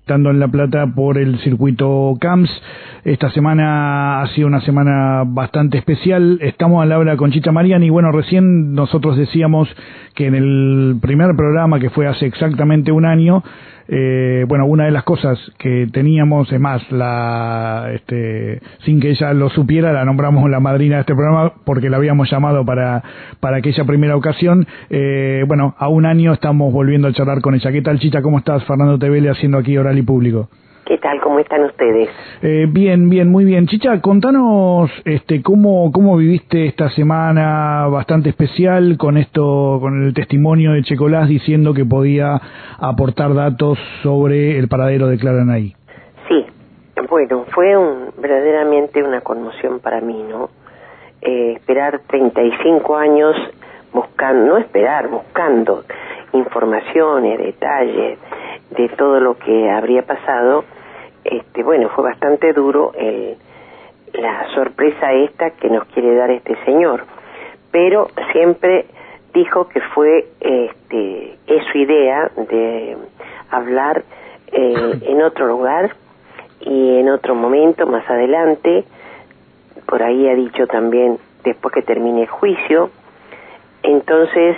estando en La Plata por el circuito CAMS. Esta semana ha sido una semana bastante especial. Estamos al habla con Chicha Mariani y bueno, recién nosotros decíamos que en el primer programa, que fue hace exactamente un año, bueno, una de las cosas que teníamos, es más, sin que ella lo supiera, la nombramos la madrina de este programa porque la habíamos llamado para aquella primera ocasión. Bueno, a un año estamos volviendo a charlar con ella. ¿Qué tal, Chicha? ¿Cómo estás? Fernando Tevele haciendo aquí Oral y Público. ¿Qué tal? ¿Cómo están ustedes? Bien, muy bien. Chicha, contanos cómo viviste esta semana bastante especial con el testimonio de Checolás diciendo que podía aportar datos sobre el paradero de Clara Nay. Sí, bueno, fue verdaderamente una conmoción para mí, ¿no? Esperar 35 años buscando informaciones, detalles de todo lo que habría pasado. Bueno, fue bastante duro la sorpresa esta que nos quiere dar este señor, pero siempre dijo que fue es su idea de hablar en otro lugar y en otro momento más adelante. Por ahí ha dicho también después que termine el juicio. Entonces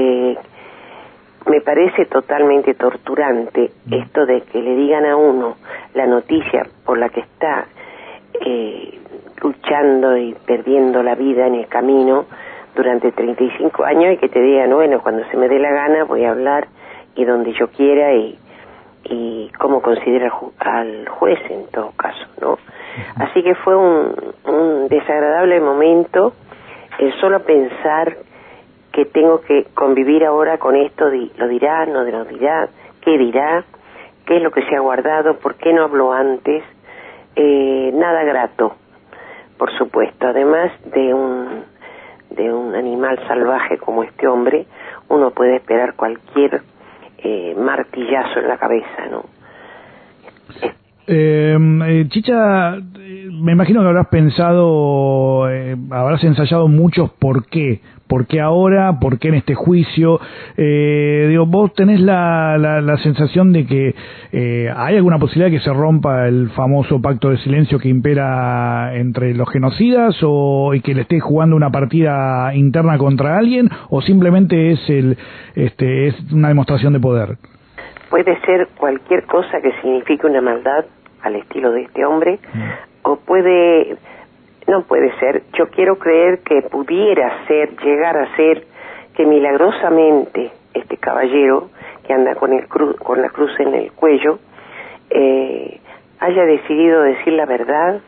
me parece totalmente torturante esto de que le digan a uno la noticia por la que está luchando y perdiendo la vida en el camino durante 35 años y que te digan, bueno, cuando se me dé la gana voy a hablar y donde yo quiera y cómo considera al juez en todo caso, ¿no? Así que fue un desagradable momento el solo pensar que tengo que convivir ahora con esto, lo dirá, no lo dirá, qué dirá, qué es lo que se ha guardado, por qué no habló antes. Nada grato, por supuesto. Además de un animal salvaje como este hombre, uno puede esperar cualquier martillazo en la cabeza, ¿no? Chicha, me imagino que habrás pensado, habrás ensayado muchos por qué ahora, por qué en este juicio. Vos tenés la sensación de que hay alguna posibilidad de que se rompa el famoso pacto de silencio que impera entre los genocidas, y que le esté jugando una partida interna contra alguien, o simplemente es una demostración de poder. Puede ser cualquier cosa que signifique una maldad al estilo de este hombre, o no puede ser. Yo quiero creer que pudiera llegar a ser que milagrosamente este caballero que anda con la cruz en el cuello haya decidido decir la verdad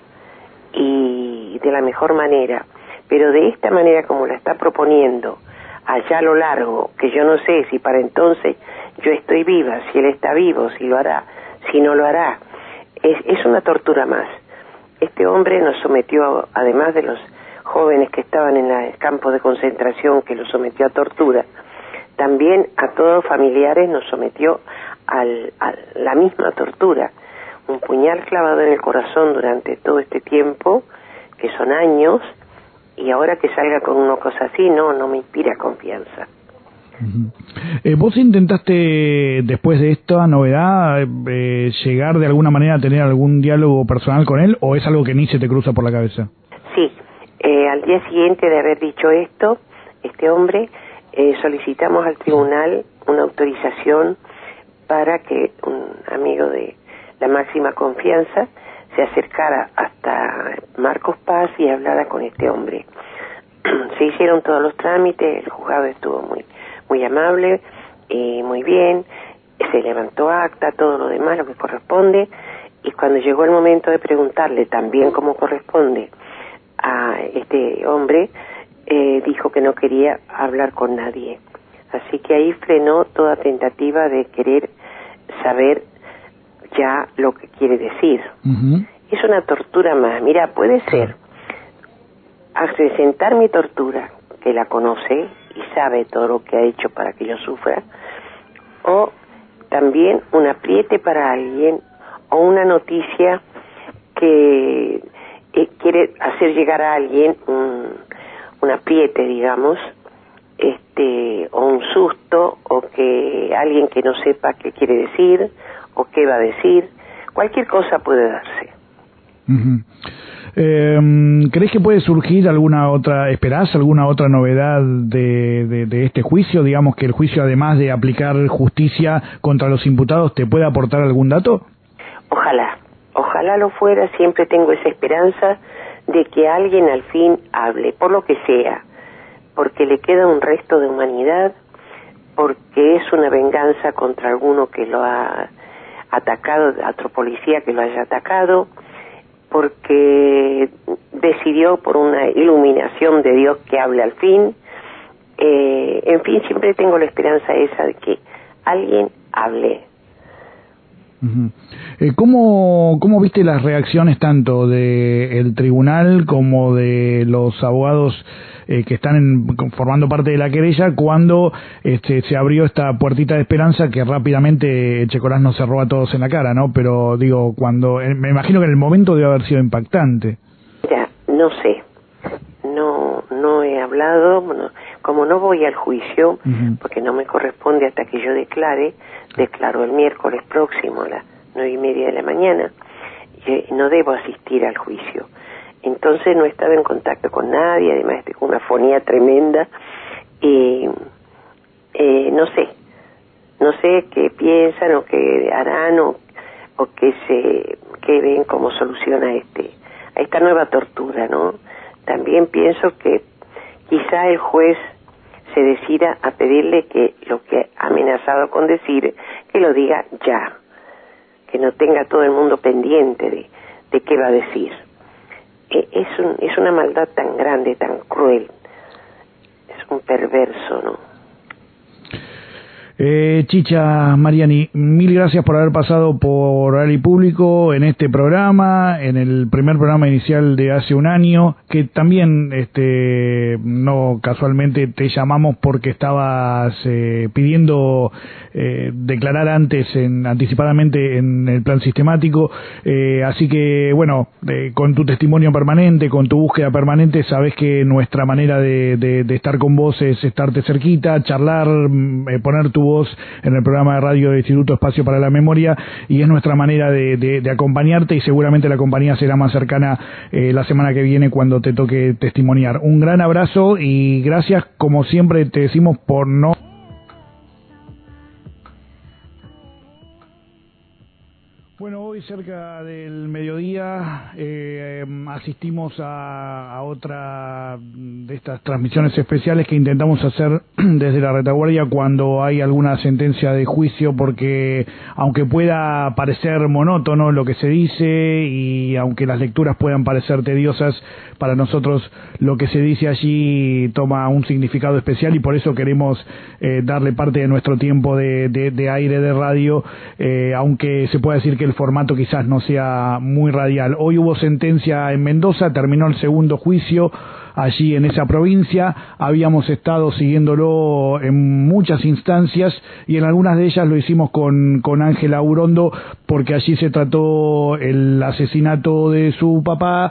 y de la mejor manera, pero de esta manera como la está proponiendo allá a lo largo, que yo no sé si para entonces yo estoy viva, si él está vivo, si lo hará, si no lo hará. Es una tortura más. Este hombre nos sometió, además de los jóvenes que estaban en el campo de concentración, que los sometió a tortura, también a todos los familiares nos sometió a la misma tortura. Un puñal clavado en el corazón durante todo este tiempo, que son años, y ahora que salga con una cosa así, no me inspira confianza. ¿Vos intentaste, después de esta novedad, llegar de alguna manera a tener algún diálogo personal con él, o es algo que ni se te cruza por la cabeza? Sí, al día siguiente de haber dicho esto, este hombre, solicitamos al tribunal una autorización para que un amigo de la máxima confianza se acercara hasta Marcos Paz y hablara con este hombre. Se hicieron todos los trámites, el juzgado estuvo muy amable, muy bien, se levantó acta, todo lo demás, lo que corresponde, y cuando llegó el momento de preguntarle también cómo corresponde a este hombre, dijo que no quería hablar con nadie. Así que ahí frenó toda tentativa de querer saber ya lo que quiere decir. Es una tortura más. Mira, puede ser acrecentar mi tortura, que la conoce y sabe todo lo que ha hecho para que yo sufra, o también un apriete para alguien, o una noticia que quiere hacer llegar a alguien un apriete, digamos, o un susto, o que alguien que no sepa qué quiere decir o qué va a decir. cualquier cosa puede darse. ¿Crees que puede surgir esperás alguna otra novedad de este juicio? Digamos que el juicio, además de aplicar justicia contra los imputados, ¿te puede aportar algún dato? Ojalá lo fuera. Siempre tengo esa esperanza de que alguien al fin hable, por lo que sea, porque le queda un resto de humanidad, porque es una venganza contra alguno que lo ha atacado, otro policía que lo haya atacado, porque decidió por una iluminación de Dios que hable al fin. En fin, siempre tengo la esperanza esa de que alguien hable. ¿Cómo viste las reacciones tanto del tribunal como de los abogados que están formando parte de la querella cuando se abrió esta puertita de esperanza que rápidamente Echecorás nos cerró a todos en la cara, ¿no? Pero digo, me imagino que en el momento debe haber sido impactante. Ya, no sé, no he hablado, bueno, como no voy al juicio, porque no me corresponde hasta que yo declaro el miércoles próximo a las 9:30 de la mañana, y no debo asistir al juicio. Entonces no he estado en contacto con nadie, además estoy con una afonía tremenda, y no sé qué piensan o qué harán o qué ven como solución a esta nueva tortura, ¿no? También pienso que quizá el juez se decida a pedirle que lo que ha amenazado con decir, que lo diga ya, que no tenga todo el mundo pendiente de qué va a decir. Es una maldad tan grande, tan cruel, es un perverso, ¿no? Chicha Mariani, mil gracias por haber pasado por Oral y Público en este programa, en el primer programa inicial de hace un año, que también no casualmente te llamamos porque estabas pidiendo declarar anticipadamente en el plan sistemático, así que bueno, con tu testimonio permanente, con tu búsqueda permanente, sabes que nuestra manera de estar con vos es estarte cerquita, charlar, poner tu voz en el programa de radio de Instituto Espacio para la Memoria, y es nuestra manera de acompañarte, y seguramente la compañía será más cercana la semana que viene cuando te toque testimoniar. Un gran abrazo y gracias, como siempre te decimos, por no... Bueno, hoy cerca del mediodía asistimos a otra de estas transmisiones especiales que intentamos hacer desde la retaguardia cuando hay alguna sentencia de juicio, porque aunque pueda parecer monótono lo que se dice y aunque las lecturas puedan parecer tediosas, para nosotros lo que se dice allí toma un significado especial, y por eso queremos darle parte de nuestro tiempo de aire de radio, aunque se pueda decir que el formato quizás no sea muy radial. Hoy hubo sentencia en Mendoza, terminó el segundo juicio allí en esa provincia. Habíamos estado siguiéndolo en muchas instancias y en algunas de ellas lo hicimos con Ángela Urondo, porque allí se trató el asesinato de su papá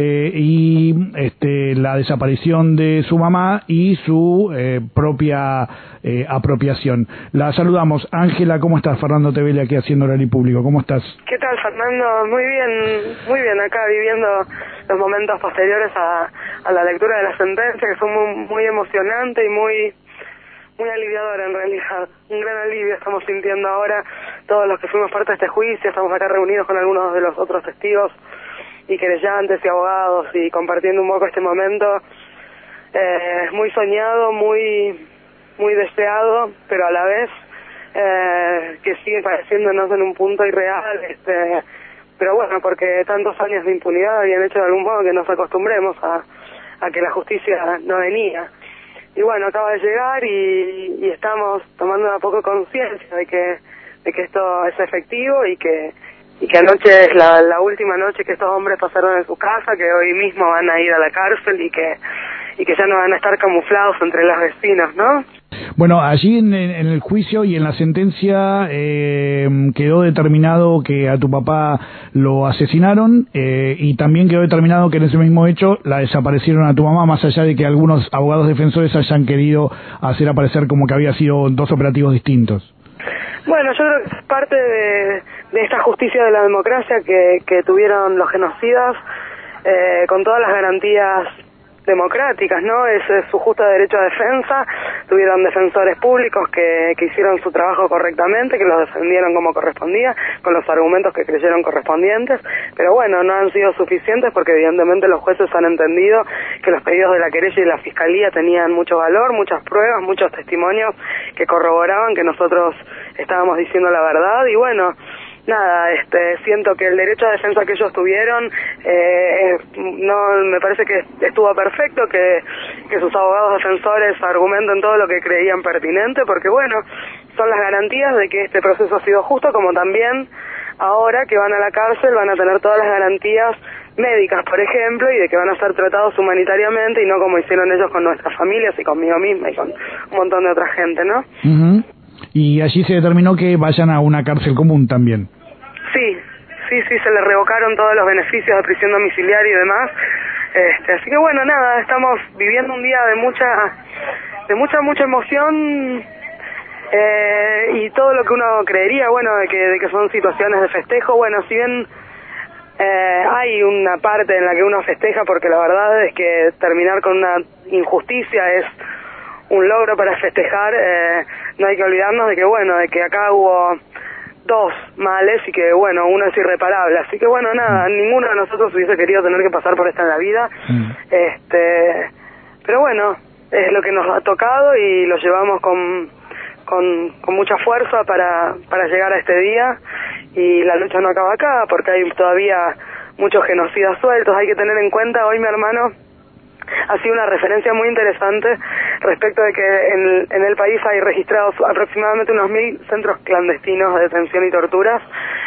y la desaparición de su mamá y su propia apropiación. La saludamos. Ángela, ¿cómo estás? Fernando Tevele aquí haciendo Oral y Público. ¿Cómo estás? ¿Qué tal, Fernando? Muy bien acá viviendo los momentos posteriores a la lectura de la sentencia, que fue muy emocionante y muy aliviadora en realidad. Un gran alivio estamos sintiendo ahora todos los que fuimos parte de este juicio. Estamos acá reunidos con algunos de los otros testigos y querellantes y abogados y compartiendo un poco este momento muy soñado, muy deseado, pero a la vez que sigue pareciéndonos en un punto irreal, pero bueno, porque tantos años de impunidad habían hecho de algún modo que nos acostumbremos a que la justicia no venía. Y bueno, acaba de llegar y estamos tomando un poco conciencia de que esto es efectivo y que anoche es la última noche que estos hombres pasaron en su casa, que hoy mismo van a ir a la cárcel y que ya no van a estar camuflados entre los vecinos, ¿no? Bueno, allí en el juicio y en la sentencia quedó determinado que a tu papá lo asesinaron y también quedó determinado que en ese mismo hecho la desaparecieron a tu mamá, más allá de que algunos abogados defensores hayan querido hacer aparecer como que había sido dos operativos distintos. Bueno, yo creo que es parte de esta justicia de la democracia que tuvieron los genocidas, con todas las garantías democráticas, ¿no? Es su justo derecho a defensa. Tuvieron defensores públicos que hicieron su trabajo correctamente, que los defendieron como correspondía, con los argumentos que creyeron correspondientes, pero bueno, no han sido suficientes porque evidentemente los jueces han entendido que los pedidos de la querella y la fiscalía tenían mucho valor, muchas pruebas, muchos testimonios que corroboraban que nosotros estábamos diciendo la verdad. Y bueno, nada, siento que el derecho a defensa que ellos tuvieron, no, me parece que estuvo perfecto, que sus abogados defensores argumenten todo lo que creían pertinente, porque bueno, son las garantías de que este proceso ha sido justo, como también ahora que van a la cárcel van a tener todas las garantías médicas, por ejemplo, y de que van a ser tratados humanitariamente y no como hicieron ellos con nuestras familias y conmigo misma y con un montón de otra gente, ¿no? Uh-huh. Y allí se determinó que vayan a una cárcel común también. Sí, se les revocaron todos los beneficios de prisión domiciliaria y demás. Así que bueno, nada, estamos viviendo un día de mucha emoción, y todo lo que uno creería, bueno, de que son situaciones de festejo. Bueno, si bien hay una parte en la que uno festeja, porque la verdad es que terminar con una injusticia es un logro para festejar, no hay que olvidarnos de que bueno, de que acá hubo dos males y que bueno, uno es irreparable, así que bueno, nada, ninguno de nosotros hubiese querido tener que pasar por esta en la vida, pero bueno, es lo que nos ha tocado y lo llevamos con mucha fuerza para llegar a este día, y la lucha no acaba acá porque hay todavía muchos genocidas sueltos. Hay que tener en cuenta, hoy mi hermano ha sido una referencia muy interesante respecto de que en el país hay registrados aproximadamente unos 1000 centros clandestinos de detención y torturas,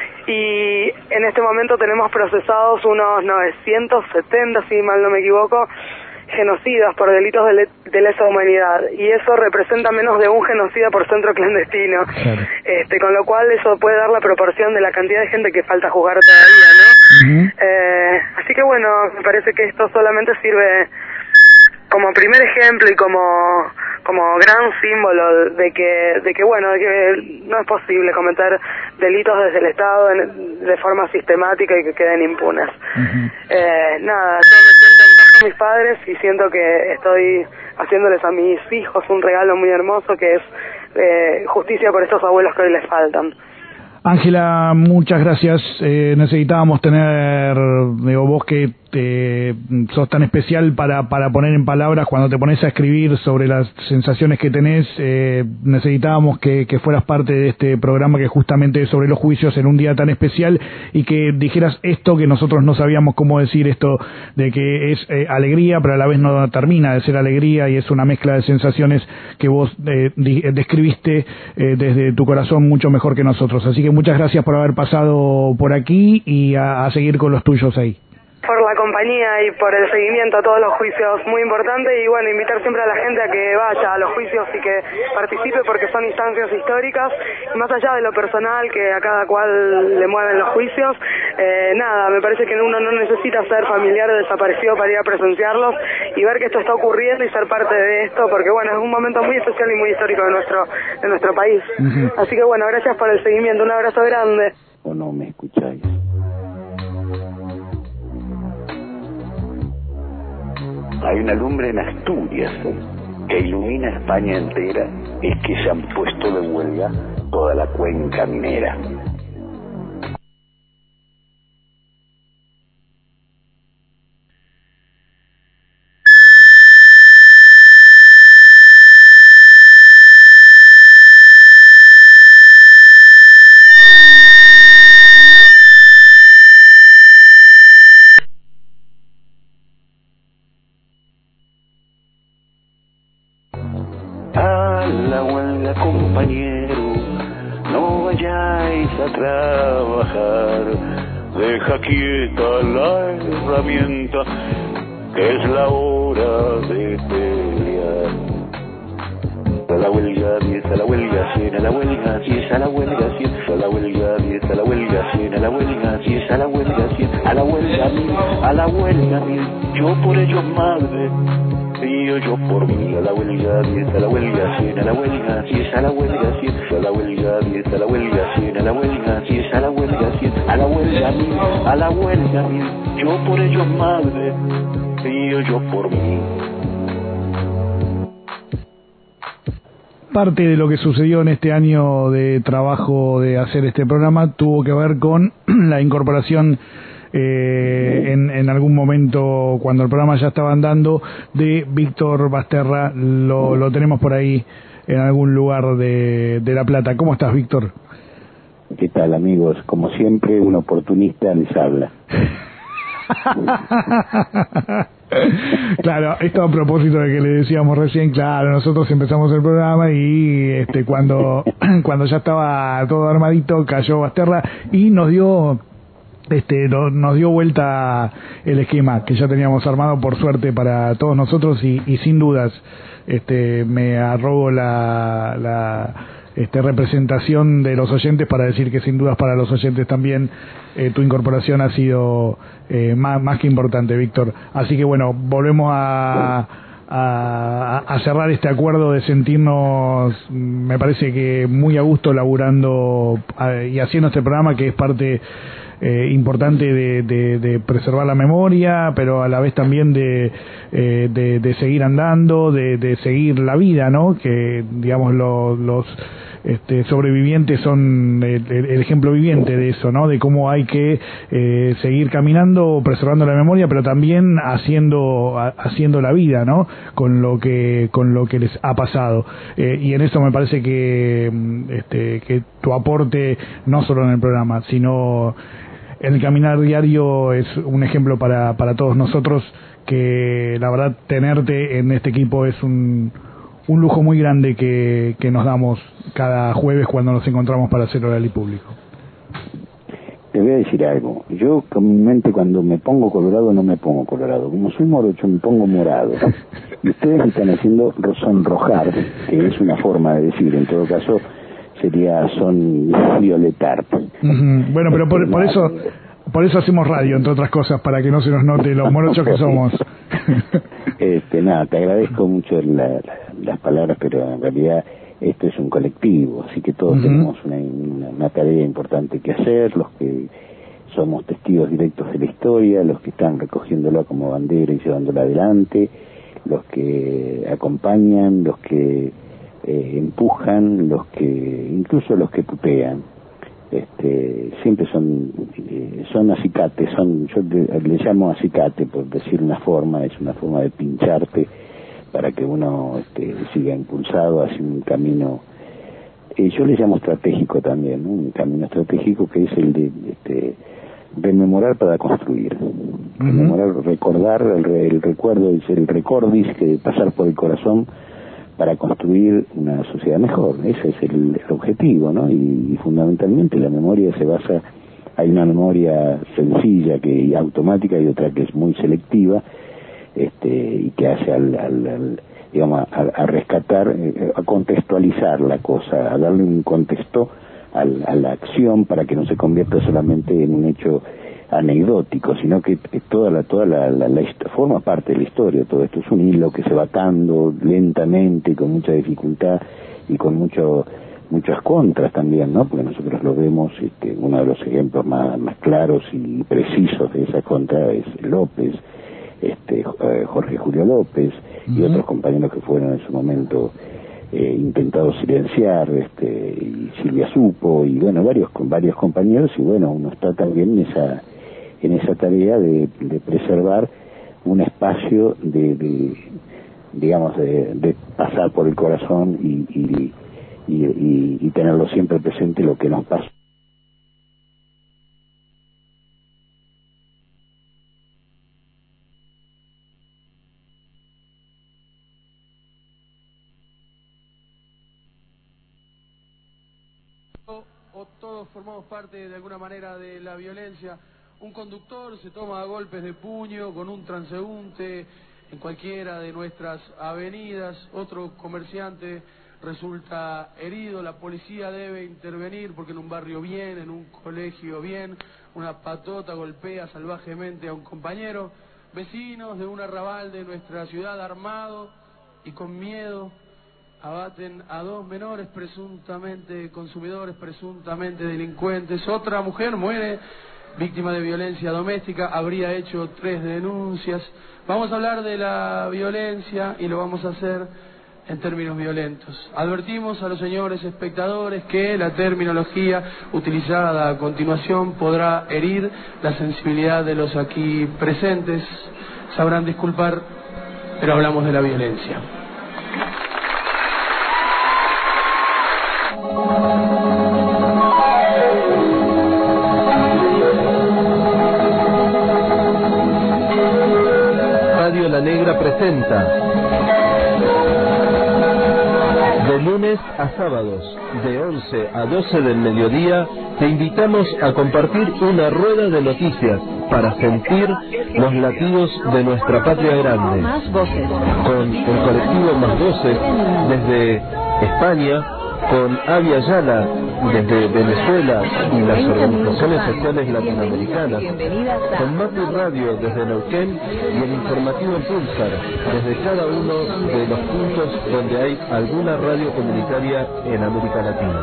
y en este momento tenemos procesados unos 970, si mal no me equivoco, genocidas por delitos de lesa humanidad, y eso representa menos de un genocida por centro clandestino. Claro. Con lo cual eso puede dar la proporción de la cantidad de gente que falta juzgar todavía, ¿no? Uh-huh. Así que bueno, me parece que esto solamente sirve como primer ejemplo y como gran símbolo de que bueno, de que no es posible cometer delitos desde el Estado de forma sistemática y que queden impunes. Uh-huh. Nada, yo me siento en paz con mis padres y siento que estoy haciéndoles a mis hijos un regalo muy hermoso, que es justicia por estos abuelos que hoy les faltan. Ángela, muchas gracias. Necesitábamos tener, vos que sos tan especial para poner en palabras cuando te pones a escribir sobre las sensaciones que tenés, necesitábamos que fueras parte de este programa que justamente es sobre los juicios en un día tan especial, y que dijeras esto que nosotros no sabíamos cómo decir, esto de que es alegría, pero a la vez no termina de ser alegría, y es una mezcla de sensaciones que vos describiste desde tu corazón mucho mejor que nosotros. Así que muchas gracias por haber pasado por aquí y a seguir con los tuyos ahí. Por la compañía y por el seguimiento a todos los juicios, muy importante, y bueno, invitar siempre a la gente a que vaya a los juicios y que participe, porque son instancias históricas, más allá de lo personal que a cada cual le mueven los juicios. Nada, me parece que uno no necesita ser familiar o desaparecido para ir a presenciarlos y ver que esto está ocurriendo y ser parte de esto, porque bueno, es un momento muy especial y muy histórico de nuestro país. Uh-huh. Así que bueno, gracias por el seguimiento, un abrazo grande. ¿O no me escucháis? Hay una lumbre en Asturias que ilumina España entera, es que se han puesto de huelga toda la cuenca minera. La huelga, compañero, no vayáis a trabajar, deja quieta la herramienta, que es la hora de pelear. A la huelga 10, a la huelga 100, a la huelga 10, a la huelga 100, a la huelga 10, a la huelga 100, a la huelga 10, a la huelga 100, a la huelga 1000, a la huelga 1000, yo por ellos madre río yo por mí. A la huelga 10, a la huelga 100, a la huelga 10, a la huelga 100, a la huelga 10, a la huelga 100, a la huelga 10, a la huelga 100, a la huelga 1000, a la huelga 1000. Yo por ellos, madre, río yo por mí. Parte de lo que sucedió en este año de trabajo de hacer este programa tuvo que ver con la incorporación en algún momento, cuando el programa ya estaba andando, de Víctor Basterra. Lo tenemos por ahí en algún lugar de La Plata. ¿Cómo estás, Víctor? ¿Qué tal, amigos? Como siempre, un oportunista les habla. Claro, esto a propósito de que le decíamos recién, claro, nosotros empezamos el programa y cuando ya estaba todo armadito cayó Basterra y nos dio vuelta el esquema que ya teníamos armado, por suerte para todos nosotros, y sin dudas me arrogo la representación de los oyentes para decir que sin dudas para los oyentes también tu incorporación ha sido más que importante, Víctor. Así que bueno, volvemos a cerrar este acuerdo de sentirnos, me parece que muy a gusto laburando y haciendo este programa, que es parte importante de preservar la memoria, pero a la vez también de seguir andando, de seguir la vida, ¿no? Que digamos los sobrevivientes son el ejemplo viviente de eso, ¿no? De cómo hay que seguir caminando, preservando la memoria, pero también haciendo la vida, ¿no? Con lo que les ha pasado, y en eso me parece que tu aporte, no solo en el programa, sino en el caminar diario, es un ejemplo para todos nosotros, que la verdad tenerte en este equipo es un lujo muy grande que nos damos cada jueves cuando nos encontramos para hacer Oral y Público. Te voy a decir algo. Yo comúnmente cuando me pongo colorado no me pongo colorado. Como soy morocho me pongo morado. Y ustedes me están haciendo sonrojar, que es una forma de decir, en todo caso sería violetar. Bueno, pero por eso hacemos radio, entre otras cosas, para que no se nos note los morochos que somos. Nada, te agradezco mucho las palabras, pero en realidad esto es un colectivo, así que todos tenemos una tarea importante que hacer, los que somos testigos directos de la historia, los que están recogiéndola como bandera y llevándola adelante, los que acompañan, los que empujan, incluso los que putean. Siempre son acicates, yo le llamo acicate por decir una forma, es una forma de pincharte para que uno siga impulsado hacia un camino, yo le llamo estratégico también, ¿no? Un camino estratégico que es el de rememorar para construir, rememorar, recordar, el recuerdo es el recordis, que pasar por el corazón para construir una sociedad mejor. Ese es el objetivo, ¿no? Y fundamentalmente la memoria se basa, hay una memoria sencilla y automática y otra que es muy selectiva, y que hace a rescatar, a contextualizar la cosa, a darle un contexto a la acción para que no se convierta solamente en un hecho anecdótico, sino que toda la forma parte de la historia. Todo esto es un hilo que se va atando lentamente, con mucha dificultad y con muchas contras también, ¿no? Porque nosotros lo vemos, uno de los ejemplos más claros y precisos de esa contra es López, Jorge Julio López y otros compañeros que fueron en su momento intentados silenciar, y Silvia Supo, y bueno, varios compañeros, y bueno, uno está también en esa tarea de preservar un espacio de pasar por el corazón y tenerlo siempre presente lo que nos pasa. O todos formamos parte de alguna manera de la violencia. Un conductor se toma a golpes de puño con un transeúnte en cualquiera de nuestras avenidas, otro comerciante resulta herido, la policía debe intervenir porque en un barrio bien, en un colegio bien, una patota golpea salvajemente a un compañero, Vecinos de un arrabal de nuestra ciudad, armado y con miedo, abaten a 2 menores presuntamente consumidores, presuntamente delincuentes. Otra mujer muere víctima de violencia doméstica, habría hecho 3 denuncias. Vamos a hablar de la violencia y lo vamos a hacer en términos violentos. Advertimos a los señores espectadores que la terminología utilizada a continuación podrá herir la sensibilidad de los aquí presentes. Sabrán disculpar, pero hablamos de la violencia. Radio La Negra presenta de lunes a sábados, de 11 a 12 del mediodía, te invitamos a compartir una rueda de noticias para sentir los latidos de nuestra patria grande. Más voces. Con el colectivo Más Voces desde España, con Avi Ayala desde Venezuela y las organizaciones sociales latinoamericanas, con Mati Radio desde Neuquén y el informativo Pulsar desde cada uno de los puntos donde hay alguna radio comunitaria en América Latina.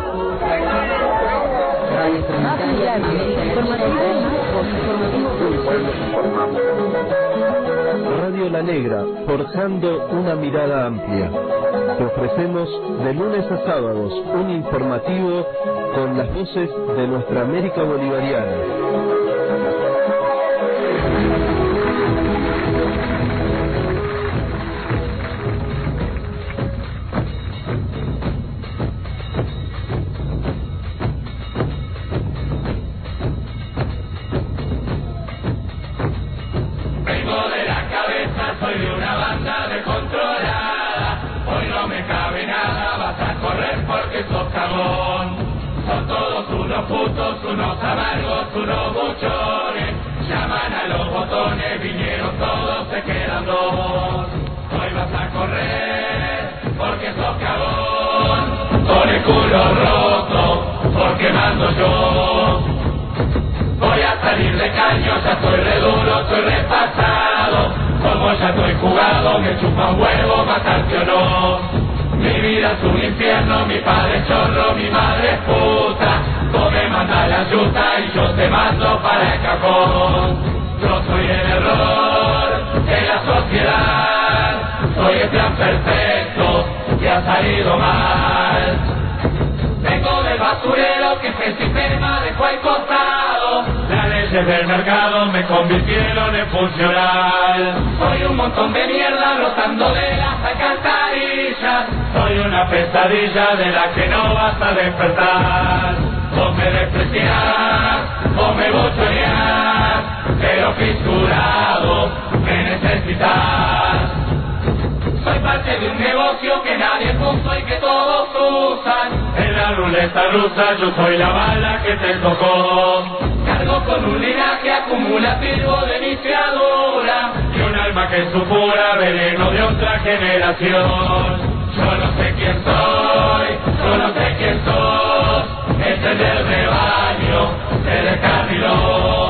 Radio La Negra, forjando una mirada amplia. Te ofrecemos de lunes a sábados un informativo con las voces de nuestra América bolivariana. Son todos unos putos, unos amargos, unos buchones. Llaman a los botones, vinieron todos, se quedan 2. Hoy vas a correr, porque sos cagón. Con el culo roto, porque mando yo. Voy a salir de caño, ya estoy re duro, estoy repasado. Como ya estoy jugado, me chupa un huevo matarte o no. Mi vida es un infierno, mi padre es chorro, mi madre es puta. Tú me mandas la yuta y yo te mando para el cajón. Yo soy el error de la sociedad, soy el plan perfecto que ha salido mal. Vengo del basurero que el sistema dejó al costado. Las leyes del mercado me convirtieron en funcional. Soy un montón de mierda rotando de las alcantarillas. Soy una pesadilla de la que no vas a despertar. Vos me despreciás, vos me bochoneás, pero fisurado me necesitas. Soy parte de un negocio que nadie puso y que todos usan. En la ruleta rusa yo soy la bala que te tocó. Cargo con un linaje acumulativo de viciadura y un alma que supura veneno de otra generación. Yo no sé quién soy, yo no sé quién sos. Este es el rebaño, se descarriló.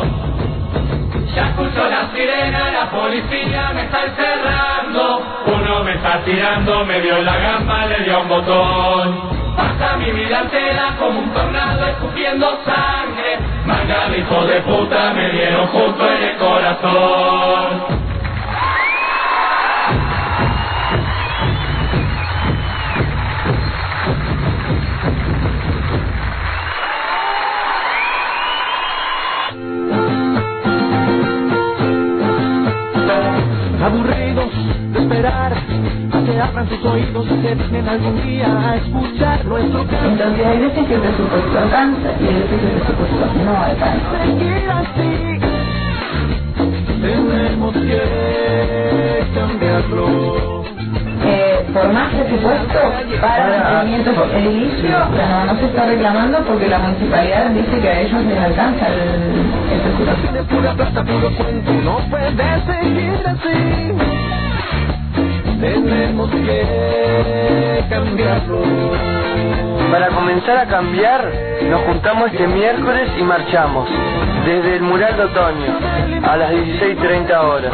Ya escucho la sirena, la policía me está encerrando. Uno me está tirando, me dio la gamba, le dio un botón. Pasa mi vida entera como un tornado escupiendo sangre. Manga de hijo de puta me dieron justo en el corazón. Aburridos de esperar a que abran sus oídos y se dignen algún día a escuchar nuestro canto. Entonces hay veces que el presupuesto alcanza y hay veces que el presupuesto no alcanza. Seguir así, tenemos que cambiarlo. Por más presupuesto para mantenimiento edilicio, no se está reclamando porque la municipalidad dice que a ellos les alcanza el presupuesto. De pura plata, puro cuento, no puede seguir así. Tenemos que cambiarlo. Para comenzar a cambiar, nos juntamos este miércoles y marchamos. desde el mural de otoño, a las 16:30 horas.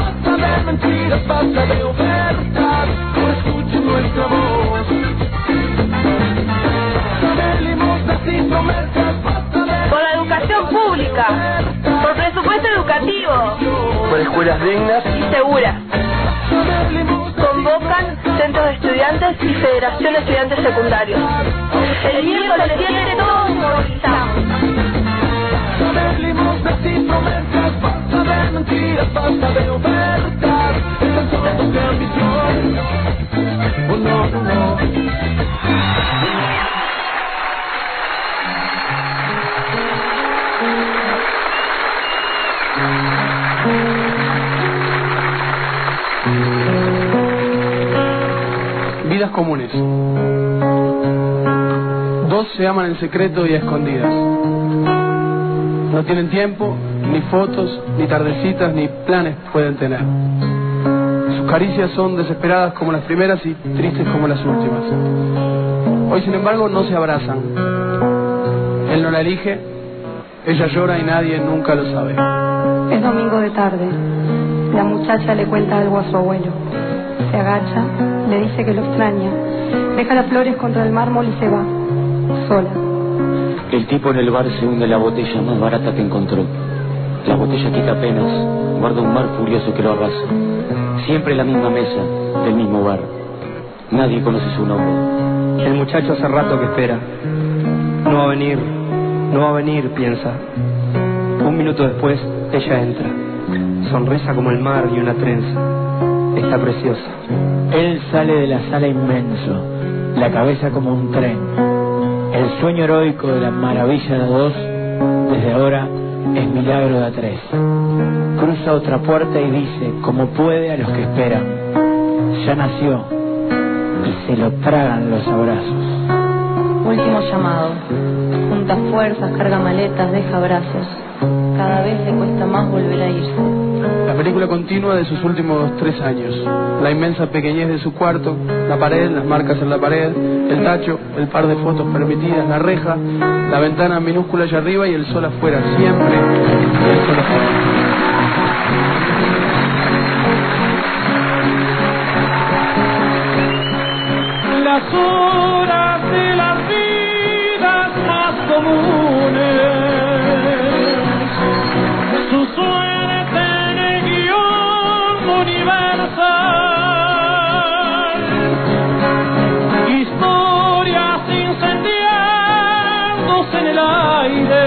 Por la educación pública, por presupuesto educativo, por escuelas dignas y seguras. Convocan centros de estudiantes y Federación de Estudiantes Secundarios. El miércoles 7 todos movilizamos. Vidas comunes. Dos se aman en secreto y a escondidas. No tienen tiempo, ni fotos, ni tardecitas, ni planes pueden tener. Sus caricias son desesperadas como las primeras y tristes como las últimas. Hoy, sin embargo, no se abrazan. Él no la elige, ella llora y nadie nunca lo sabe. Es domingo de tarde. La muchacha le cuenta algo a su abuelo. Se agacha, le dice que lo extraña, deja las flores contra el mármol y se va, sola. El tipo en el bar se hunde la botella más barata que encontró. La botella quita penas, guarda un mar furioso que lo arrasa. Siempre la misma mesa, del mismo bar. Nadie conoce su nombre. El muchacho hace rato que espera. No va a venir, no va a venir, piensa. Un minuto después, ella entra. Sonrisa como el mar y una trenza. Está preciosa. Él sale de la sala inmenso, la cabeza como un tren. El sueño heroico de la maravilla de dos, desde ahora es milagro de a tres. Cruza otra puerta y dice, como puede a los que esperan, ya nació, y se lo tragan los abrazos. Último llamado. Junta fuerzas, carga maletas, deja brazos. Cada vez le cuesta más volver a irse. La película continua de sus últimos 3 años. La inmensa pequeñez de su cuarto, la pared, las marcas en la pared, el tacho, el par de fotos permitidas, la reja, la ventana minúscula allá arriba y el sol afuera, siempre el sol afuera. Las horas de las vidas más comunes, su suerte en el guión universal, historias incendiándose en el aire,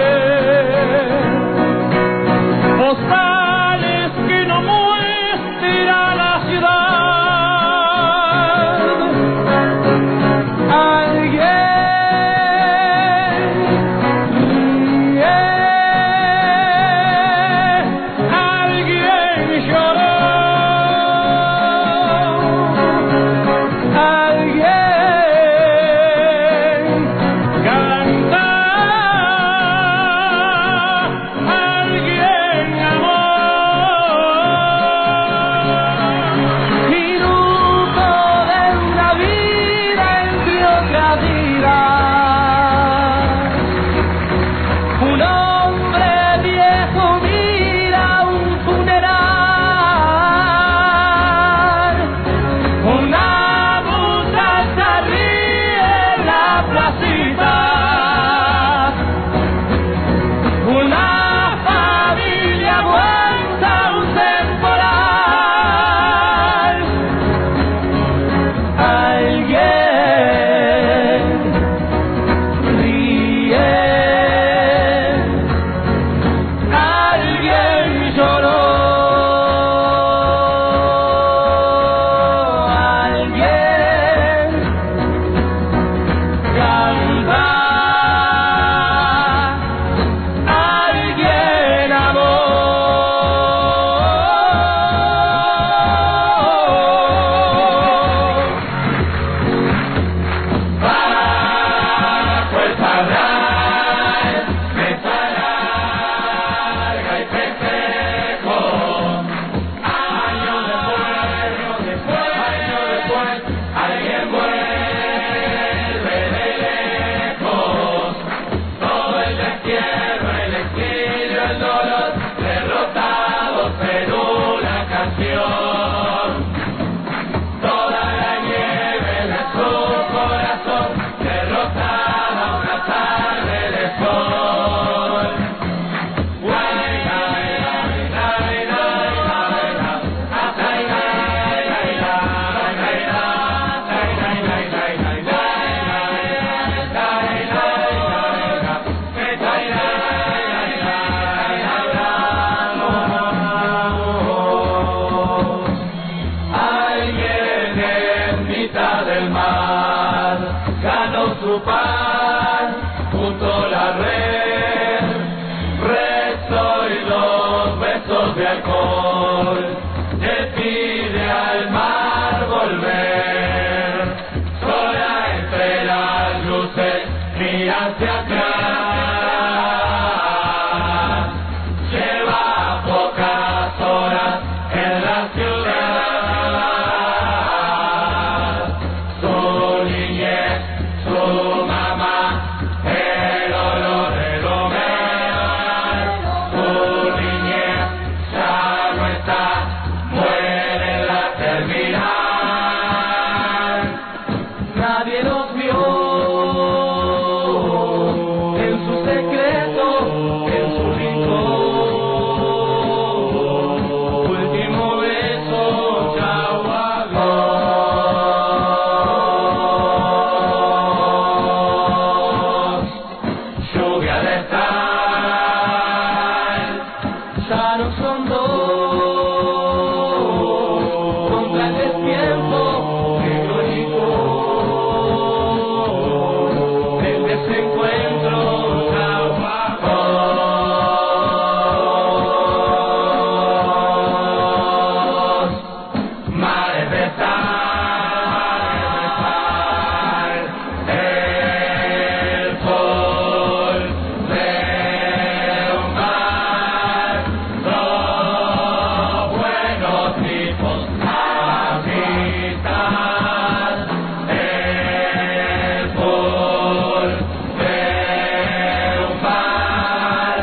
postales que no muestra la ciudad. llenos de alcohol, le pide al mar volver, sola entre las luces, mira hacia atrás, lleva pocas horas en la ciudad, su niñez, su mamá, el olor del hogar, su niñez ya no está, muere en la terminal. Nadie nos vio en su secreto, en su rincón. Último beso, chao, adiós. Lluvia de sal, ya no son dos, contra el destiempo negro y gris. El desencuentro, chao, adiós. Mares de sal, el sol de un mar, los buenos tipos, amistad, el sol de un mar,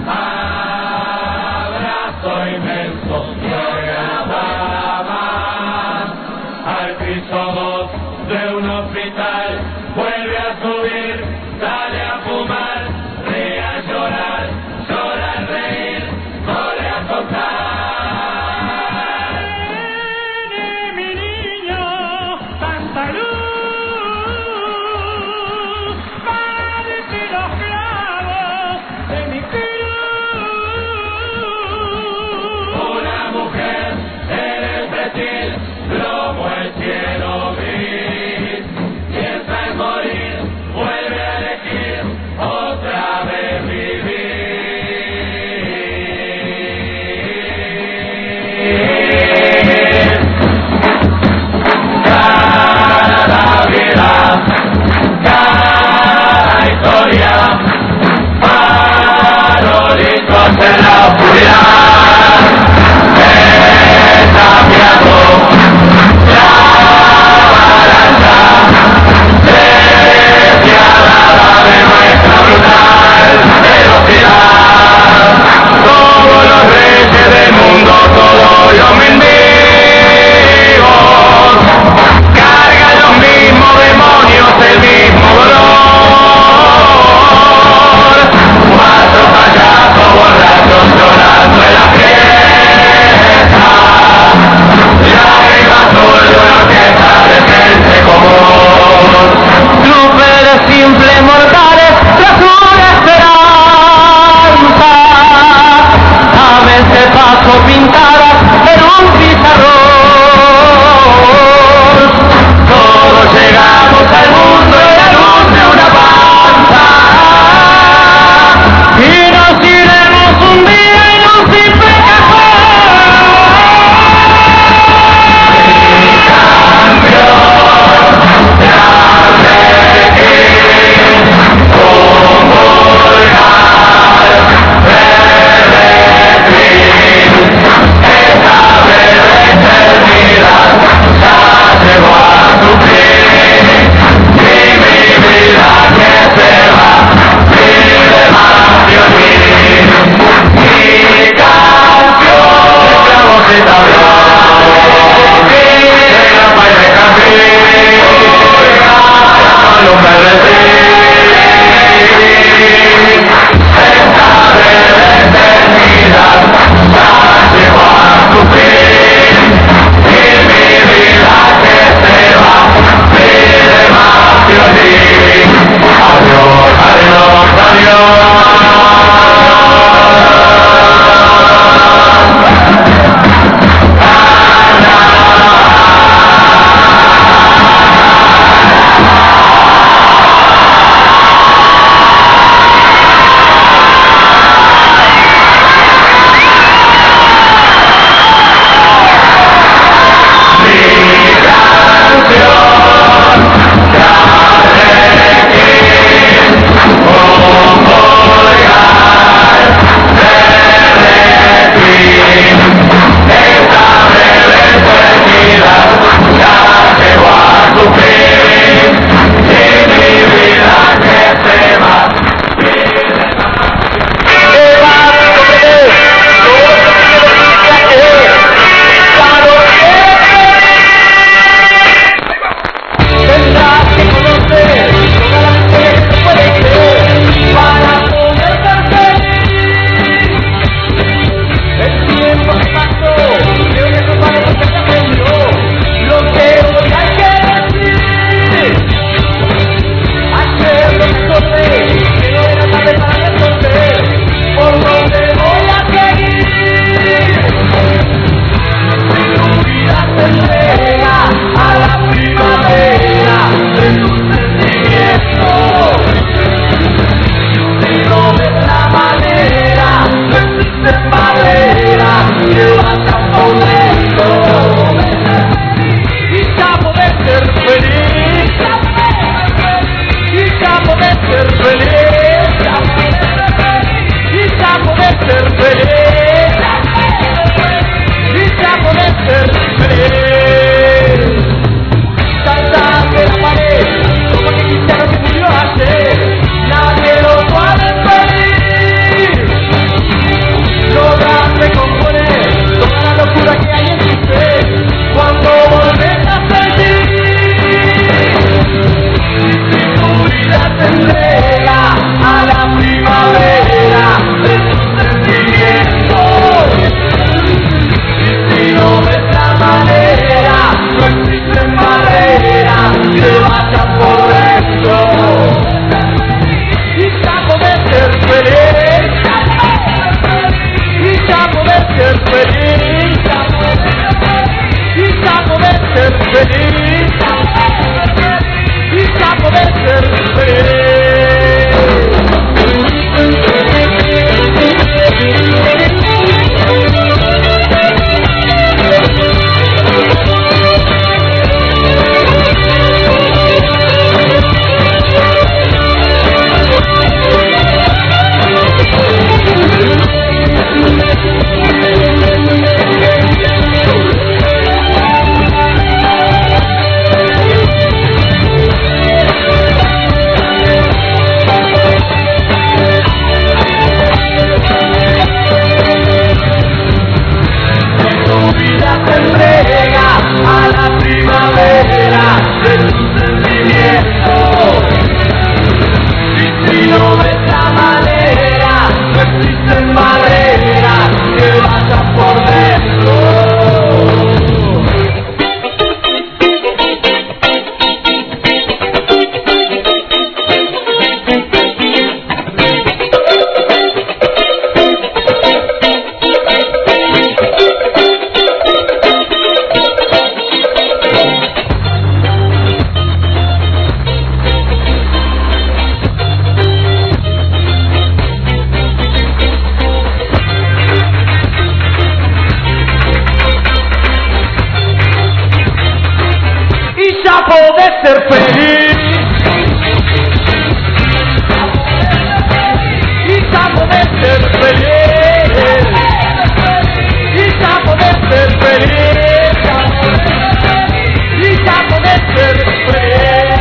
abrazo inmenso, nada más, al piso 2 de un hospital, vuelve a subir, sale a fumar, ríe a llorar, llora a reír, vuelve a tocar. Mi niño, tanta luz, parece los clavos de mi cruz. Una mujer en el pretil, plomo el cielo gris, piensa en morir, vuelve a elegir otra vez vivir. Cada vida, cada historia, farolitos en la oscuridad, desafiado feliz. Quizá poder ser feliz. Quizá poder ser feliz. Ser feliz. Quizá poder ser feliz. Quizá poder ser feliz. Quizá poder ser feliz.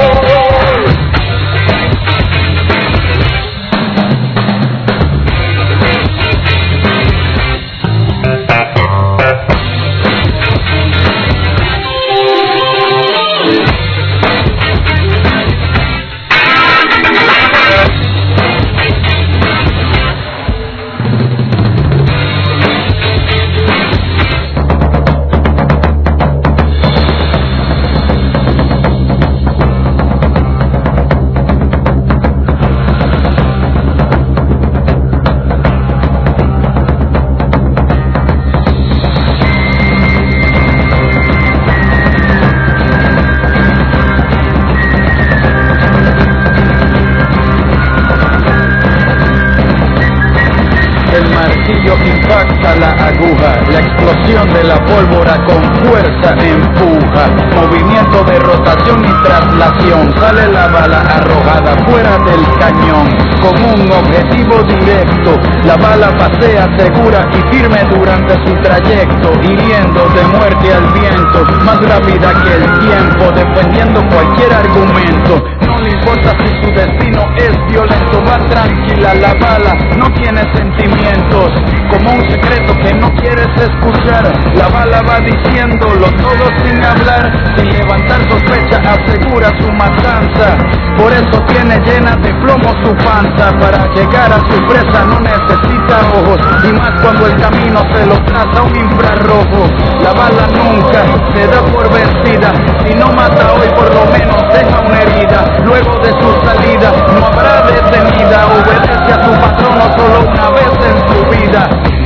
Impacta la aguja, la explosión de la pólvora con fuerza empuja, movimiento de rotación y traslación, sale la bala arrojada fuera del cañón, con un objetivo directo, la bala pasea segura y firme durante su trayecto, hiriendo de muerte al viento, más rápida que el tiempo, defendiendo cualquier argumento. No le importa si su destino es violento, va tranquila la bala, no tiene sentimientos, como un secreto que no quieres escuchar, la bala va diciéndolo todo sin hablar, sin levantar sospecha asegura su matanza, por eso tiene llena de plomo su panza, para llegar a su presa no necesita ojos, y más cuando el camino se lo traza un infrarrojo, la bala nunca se da por vencida, si no mata hoy por lo menos deja una herida, luego de su salida no habrá detenida, obedece a su patrono solo una vez en su vida.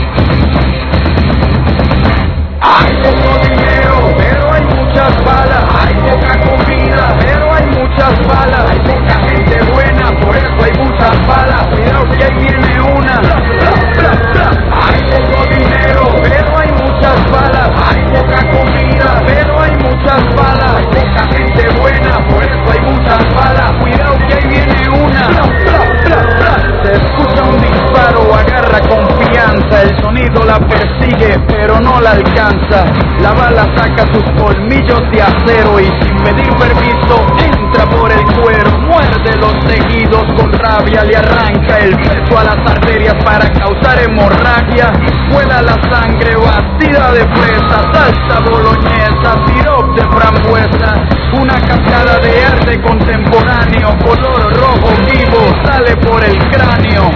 Hay poco dinero, pero hay muchas balas, hay poca comida, pero hay muchas balas, hay poca gente buena, por eso hay muchas balas, cuidado que ahí viene una. Hay poco dinero, pero hay muchas balas, hay poca comida, pero hay muchas balas, hay poca gente buena, por eso hay muchas balas, cuidado que ahí viene una. Se escucha un disparo, agarra confianza, el sonido la persigue, pero no la alcanza, la bala saca sus colmillos de acero y sin pedir permiso entra por el cuero, muerde los tejidos con rabia, le arranca el peso a las arterias para causar hemorragia, vuela la sangre batida de fresa, salsa boloñesa, sirop de frambuesa, una cascada de arte contemporáneo, color rojo vivo, sale por el cráneo.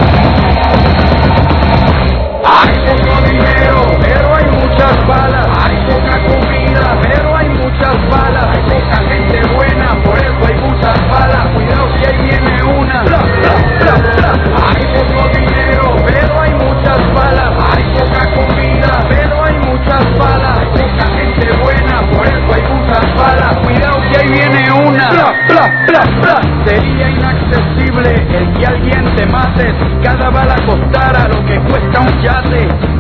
Hay poco dinero, pero hay muchas balas, hay poca comida, pero hay muchas balas, hay poca gente buena, por eso hay muchas balas, cuidado que ahí viene una. Hay poco dinero, pero hay muchas balas, hay poca comida.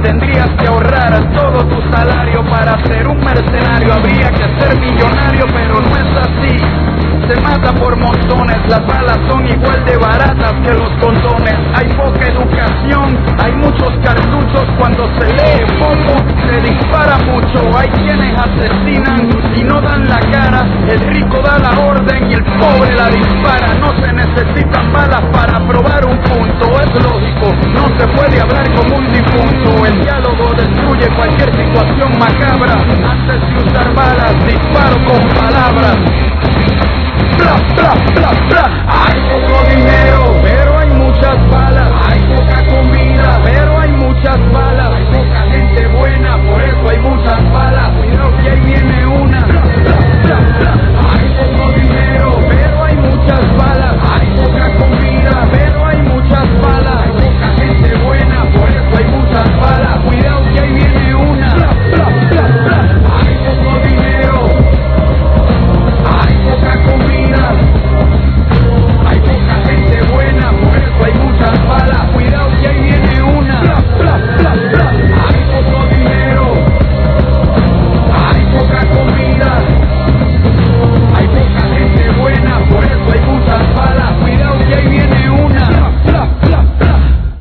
Tendrías que ahorrar todo tu salario para ser un mercenario. Habría que ser millonario, pero no es así. Se mata por montones, las balas son igual de baratas que los condones. Hay poca educación, hay muchos cartuchos. Cuando se lee poco, se dispara mucho. Hay quienes asesinan y no dan la cara. El rico da la orden y el pobre la dispara. No se necesitan balas para probar un punto. Es lógico, no se puede hablar como un difunto. El diálogo destruye cualquier situación macabra. Antes de usar balas, disparo con palabras. Bla, bla, bla, bla. Hay poco dinero, pero hay muchas balas. Hay poca comida, pero hay muchas balas. Hay poca gente buena, por eso hay muchas balas. Cuidado que ahí viene una. Bla, bla, bla, bla. Hay poco dinero, pero hay muchas balas. Hay poca comida, pero hay muchas balas. Hay poca gente buena, por eso hay muchas balas. Cuidado que ahí viene una. Bla, bla, bla, bla. Hay poco dinero, hay poca comida, hay poca gente buena, por eso hay muchas balas. Cuidado que ahí viene una. Bla, bla, bla, bla. Hay poco dinero, hay poca comida, hay poca gente buena, por eso hay muchas balas. Cuidado que ahí viene una. Bla, bla, bla,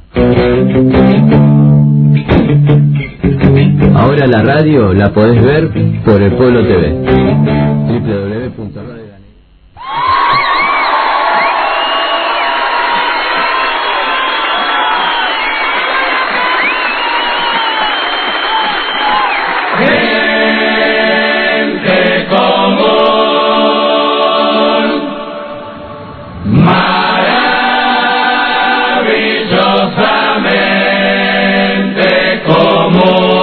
bla. Ahora la radio la podés ver por El Pueblo TV. www.radio. Gente común, maravillosamente común.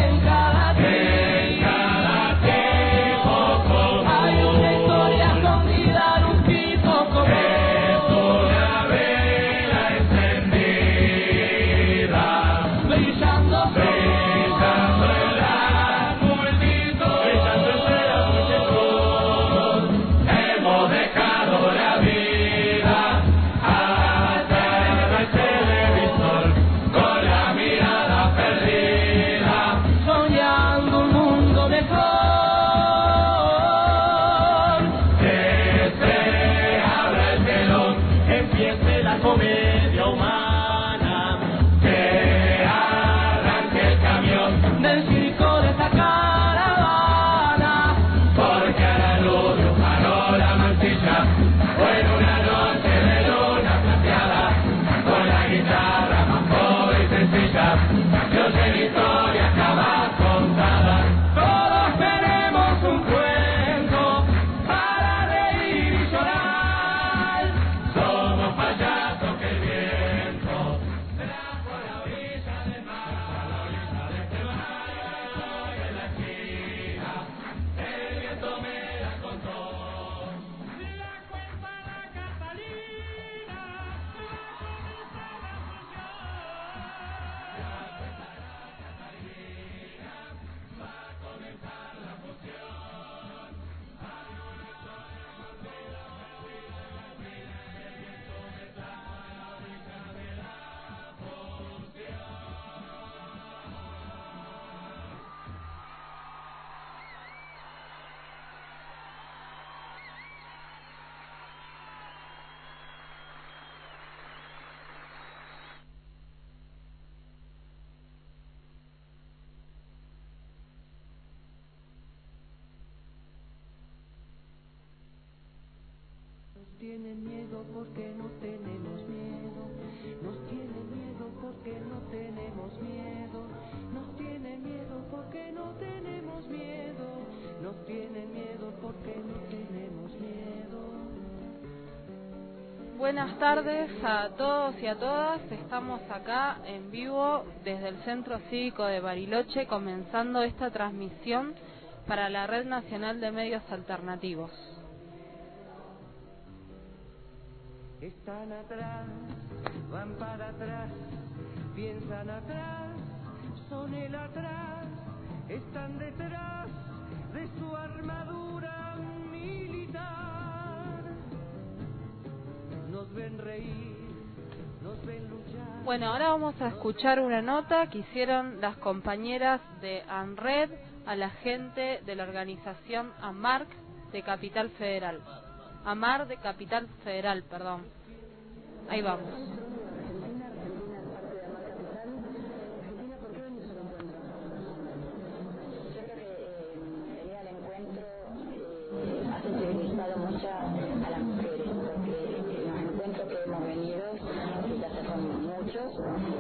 Hay una historia escondida. tienen miedo porque no tenemos miedo. Nos tienen miedo porque no tenemos miedo. Nos tienen miedo porque no tenemos miedo. Nos tienen miedo porque no tenemos miedo. Buenas tardes a todos y a todas. Estamos acá en vivo desde el Centro Cívico de Bariloche, comenzando esta transmisión para la Red Nacional de Medios Alternativos. Están atrás, van para atrás, piensan atrás, son el atrás, están detrás de su armadura militar. Nos ven reír, nos ven luchar. Bueno, ahora vamos a escuchar una nota que hicieron las compañeras de ANRED a la gente de la organización AMAR de Capital Federal. AMAR de Capital Federal, perdón. Ahí vamos. Ha sensibilizado mucho a las mujeres, porque los encuentros que hemos venido, que ya se son muchos,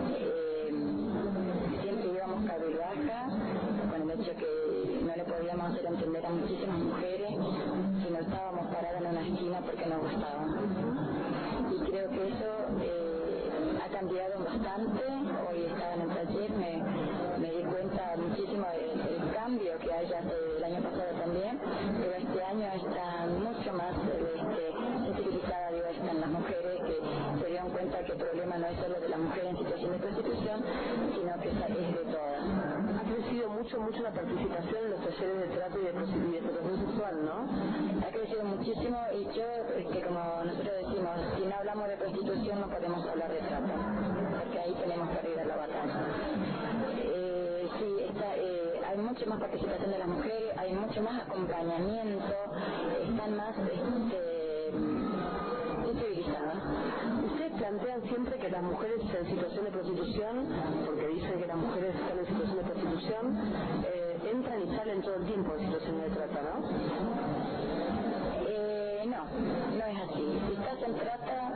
siempre íbamos cabizbaja con el hecho que no le podíamos hacer entender a muchísimas mujeres que no estábamos paradas en una esquina porque nos gustaban. Y creo que eso ha cambiado bastante. Hoy estaba en el taller, me di cuenta muchísimo del cambio que hay desde el año pasado también, pero este año están mucho más sensibilizadas, están las mujeres que se dieron cuenta que el problema no es solo de la mujer en situación de prostitución, sino que es de todas. Ha crecido mucho la participación en los talleres de trato y de prostitución sexual, ¿no? Ha crecido muchísimo, y yo, como nosotros decimos, si no hablamos de prostitución no podemos hablar de trata, porque ahí tenemos que arribar la batalla. Hay mucha más participación de las mujeres, hay mucho más acompañamiento, están más sensibilizadas. Ustedes plantean siempre que las mujeres en situación de prostitución, porque dicen que las mujeres están en situación de prostitución, entran y salen todo el tiempo de situaciones de trata, ¿no? No es así. Si estás en trata,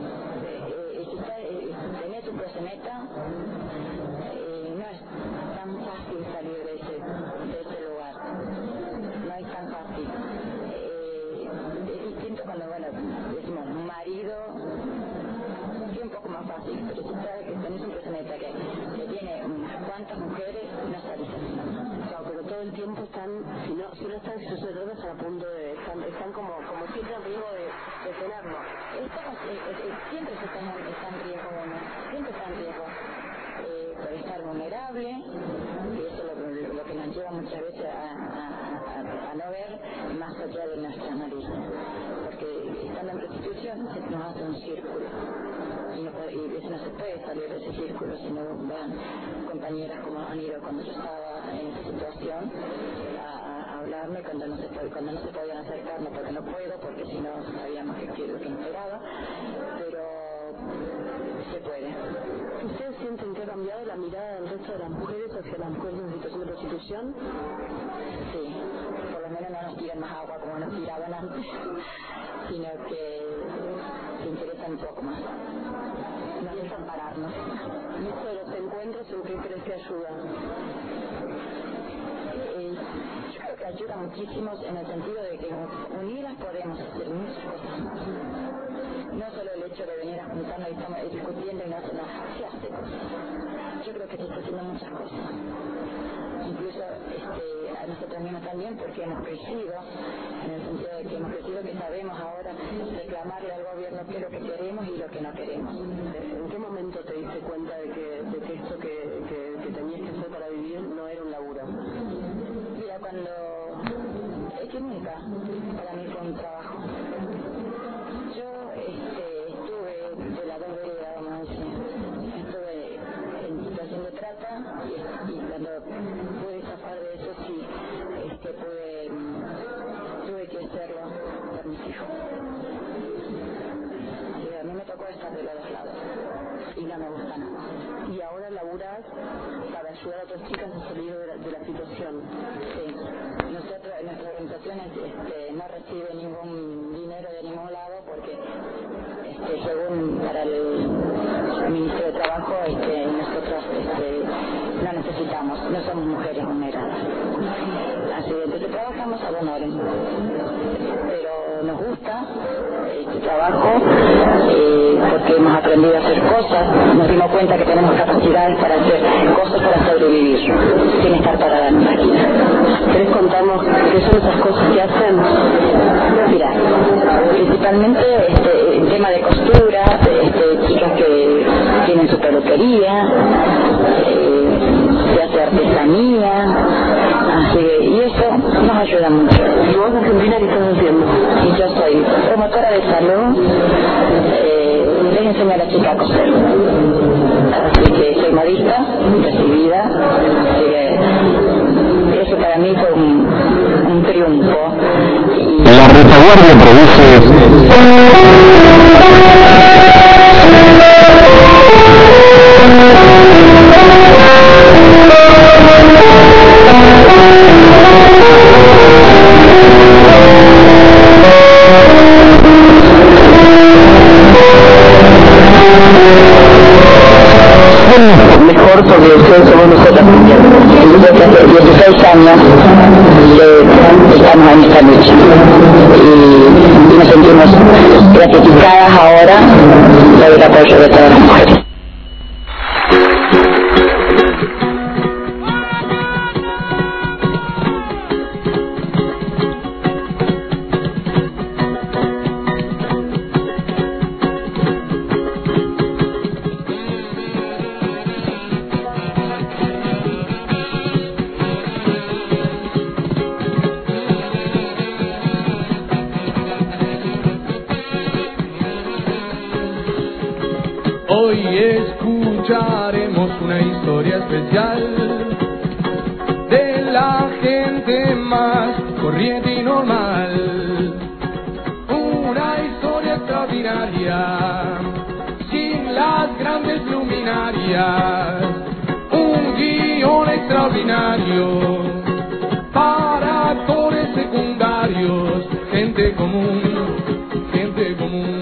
tenés tu proxeneta, no es tan fácil salir de ese lugar. No es tan fácil. Es distinto cuando, decimos marido, es un poco más fácil, pero si sabes que tenés un proxeneta que tiene unas cuantas mujeres, no salís así. Claro, pero todo el tiempo están, si no están en situación de trata, están a punto de, están como siempre en riesgo de tenerlo. Siempre está en riesgo uno, siempre está en riesgo. Por estar vulnerable, y eso es lo que nos lleva muchas veces a no ver más allá de nuestra nariz, porque estando en prostitución se nos hace un círculo y no se puede salir de ese círculo, si no van compañeras como han ido cuando yo estaba en esa situación a hablarme cuando no se podían acercar, no porque no puedo, porque si no sabíamos que es lo que esperaba, pero se puede. ¿Ustedes sienten que ha cambiado la mirada del resto de las mujeres hacia las mujeres en situación de prostitución? Sí, por lo menos no nos tiran más agua como nos tiraban antes, sino que se interesan un poco más, no dejan pararnos. ¿Y esto de los encuentros en qué crees que ayuda? Yo creo que ayuda muchísimo en el sentido de que unidas podemos hacer muchas cosas. No solo el hecho de venir a juntarnos y estamos discutiendo y no hacer nada, se hace cosas. Yo creo que se está haciendo muchas cosas. Incluso a nosotros mismos también, porque hemos crecido, en el sentido de que hemos crecido, que sabemos ahora reclamarle al gobierno qué es lo que queremos y lo que no queremos. ¿En qué momento te diste cuenta de que esto que tenías que hacer para vivir no era un laburo? Mira, es que nunca para mí fue un trabajo. Yo estuve de las dos veredas, vamos a decir. Estuve en situación de trata y cuando pude zafar de eso sí, tuve que hacerlo por mis hijos. Sí, a mí me tocó estar de los dos lados y no me gusta nada. Y ahora laburás para ayudar a otras chicas a salir de la situación. Sí. Nuestra organización no recibe ningún dinero de ningún lado porque según para el Ministerio de Trabajo, nosotros no necesitamos, no somos mujeres vulneradas. Así que trabajamos a buen orden, pero nos gusta este trabajo porque hemos aprendido a hacer cosas, nos dimos cuenta que tenemos capacidades para hacer cosas para sobrevivir sin estar paradas en máquina. ¿Querés contarnos qué son esas cosas que hacen? Mira, principalmente el tema de costura, chicas que tienen su peluquería, se hace artesanía, así que, y eso nos ayuda mucho. ¿Y vos, Argentina, qué estás haciendo? Y yo soy promotora de salud, les enseño a la chica a coser. Así que soy modista, recibida, así que eso para mí fue un triunfo. La retaguardia produce... Mejor porque ustedes somos nosotros también. Nosotros hace 16 años que estamos en esta lucha y nos sentimos gratificadas ahora por el apoyo de todas las mujeres. Hoy escucharemos una historia especial de la gente más corriente y normal. Una historia extraordinaria, sin las grandes luminarias. Un guión extraordinario para actores secundarios. Gente común, gente común.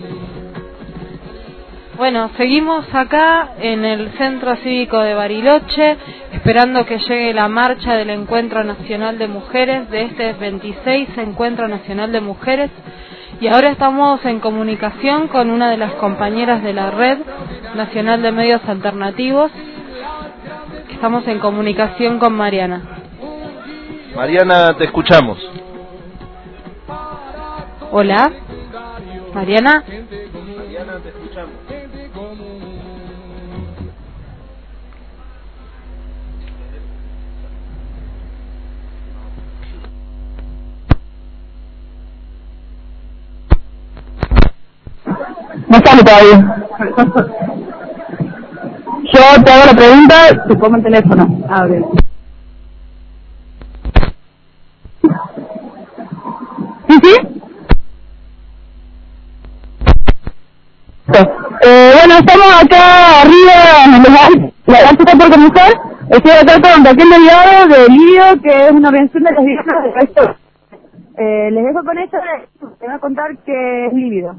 Bueno, seguimos acá en el Centro Cívico de Bariloche, esperando que llegue la marcha del Encuentro Nacional de Mujeres, de este 26 Encuentro Nacional de Mujeres, y ahora estamos en comunicación con una de las compañeras de la Red Nacional de Medios Alternativos. Estamos en comunicación con Mariana. Mariana, te escuchamos. Hola, Mariana. Mariana, te escuchamos. No sale todavía. Yo te hago la pregunta, te pongo el teléfono. Abre. ¿Sí? Bueno, estamos acá arriba en la García por Mujer. Estoy acá con Raquel Delgado de Lidio, que es una organización de lesbianas de Castro. Les dejo con ella, te voy a contar que es Lívido.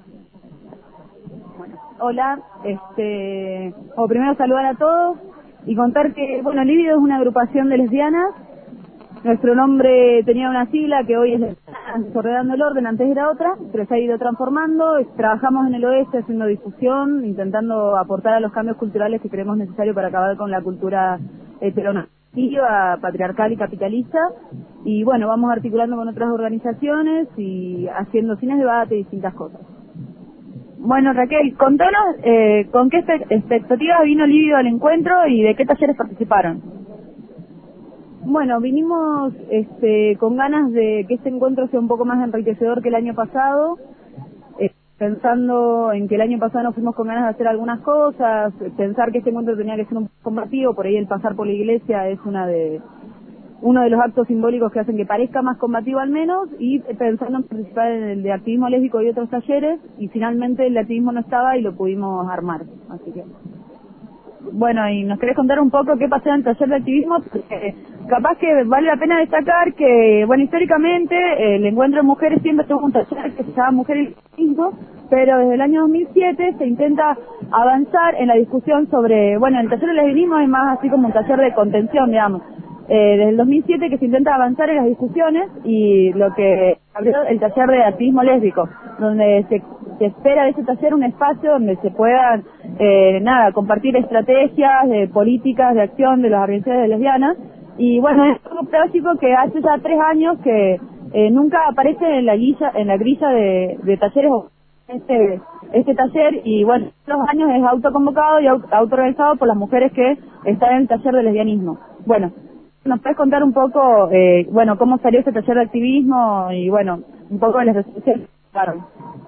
Hola, primero saludar a todos y contar que, bueno, Lívido es una agrupación de lesbianas. Nuestro nombre tenía una sigla que hoy es Desordenando el Orden, antes era otra, pero se ha ido transformando. Trabajamos en el oeste haciendo difusión, intentando aportar a los cambios culturales que creemos necesarios para acabar con la cultura heteronormativa, patriarcal y capitalista. Y bueno, vamos articulando con otras organizaciones y haciendo cines, debate y distintas cosas. Bueno, Raquel, contanos con qué expectativas vino Lívido al encuentro y de qué talleres participaron. Bueno, vinimos con ganas de que este encuentro sea un poco más enriquecedor que el año pasado, pensando en que el año pasado nos fuimos con ganas de hacer algunas cosas, pensar que este encuentro tenía que ser un combativo, por ahí el pasar por la iglesia es uno de los actos simbólicos que hacen que parezca más combativo al menos, y pensando en participar en el de activismo lésbico y otros talleres, y finalmente el de activismo no estaba y lo pudimos armar, así que... bueno, y nos querés contar un poco qué pasó en el taller de activismo, porque capaz que vale la pena destacar que, bueno, históricamente el encuentro de mujeres siempre tuvo un taller que se llama Mujeres y Feminismo, pero desde el año 2007 se intenta avanzar en la discusión sobre, bueno, el taller de lesbianismo es más así como un taller de contención, digamos. Desde el 2007 que se intenta avanzar en las discusiones y lo que abrió el taller de activismo lésbico, donde se espera de ese taller un espacio donde se puedan, compartir estrategias, políticas de acción de las organizaciones de lesbianas. Y bueno, es algo práctico que hace ya 3 años que nunca aparece en la grilla de talleres este taller, y bueno, los años es autoconvocado y autoorganizado por las mujeres que están en el taller de lesbianismo. Bueno, ¿nos puedes contar un poco, cómo salió este taller de activismo y, bueno, un poco de las resoluciones? Claro.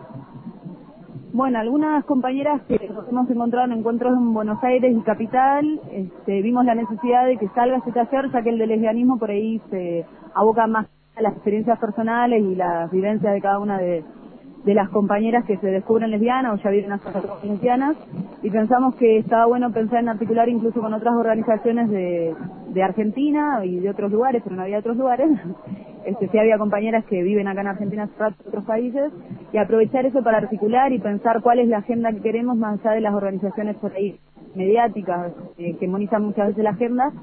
Bueno, algunas compañeras que nos hemos encontrado en encuentros en Buenos Aires y Capital, vimos la necesidad de que salga este taller, ya que el de lesbianismo por ahí se aboca más a las experiencias personales y las vivencias de cada una de las compañeras que se descubren lesbianas o ya viven hasta lesbianas, y pensamos que estaba bueno pensar en articular incluso con otras organizaciones de Argentina y de otros lugares, pero no había otros lugares. Sí había compañeras que viven acá en Argentina, en otros países, y aprovechar eso para articular y pensar cuál es la agenda que queremos más allá de las organizaciones por ahí mediáticas que monizan muchas veces la agenda.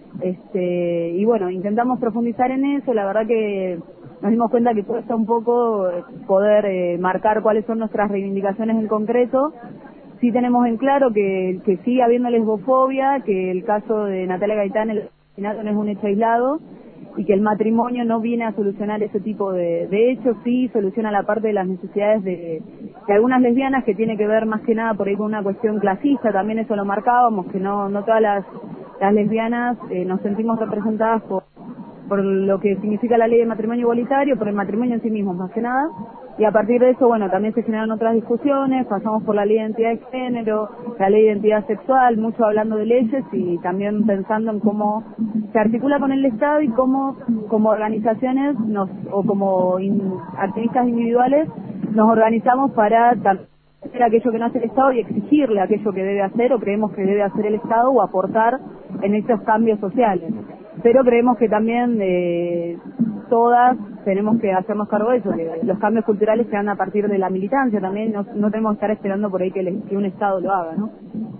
Y bueno, intentamos profundizar en eso. La verdad que nos dimos cuenta que cuesta un poco poder marcar cuáles son nuestras reivindicaciones en concreto. Sí tenemos en claro que sigue habiendo lesbofobia, que el caso de Natalia Gaitán, el asesinato, no es un hecho aislado, y que el matrimonio no viene a solucionar ese tipo de hechos. Sí soluciona la parte de las necesidades de algunas lesbianas, que tiene que ver más que nada por ahí con una cuestión clasista. También eso lo marcábamos, que no todas las lesbianas nos sentimos representadas por lo que significa la ley de matrimonio igualitario, por el matrimonio en sí mismo más que nada. Y a partir de eso, bueno, también se generan otras discusiones, pasamos por la ley de identidad de género, la ley de identidad sexual, mucho hablando de leyes y también pensando en cómo se articula con el Estado y cómo como organizaciones o como activistas individuales nos organizamos para hacer aquello que no hace el Estado y exigirle aquello que debe hacer o creemos que debe hacer el Estado o aportar en estos cambios sociales. Pero creemos que también todas tenemos que hacernos cargo de eso, que los cambios culturales se dan a partir de la militancia también, no tenemos que estar esperando por ahí que un Estado lo haga, ¿no?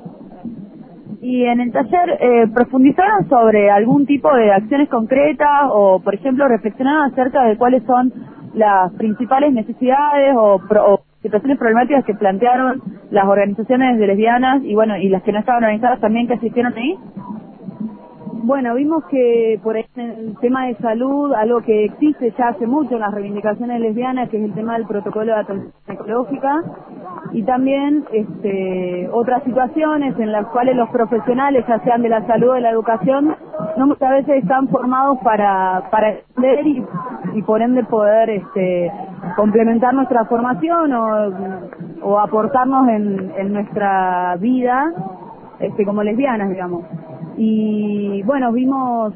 Y en el taller, ¿profundizaron sobre algún tipo de acciones concretas o, por ejemplo, reflexionaron acerca de cuáles son las principales necesidades o situaciones problemáticas que plantearon las organizaciones de lesbianas y, bueno, y las que no estaban organizadas también que asistieron ahí? Bueno, vimos que por ahí en el tema de salud, algo que existe ya hace mucho en las reivindicaciones lesbianas, que es el tema del protocolo de atención ecológica, y también otras situaciones en las cuales los profesionales, ya sean de la salud o de la educación, no muchas veces están formados para entender y por ende poder complementar nuestra formación o aportarnos en nuestra vida como lesbianas, digamos. Y bueno, vimos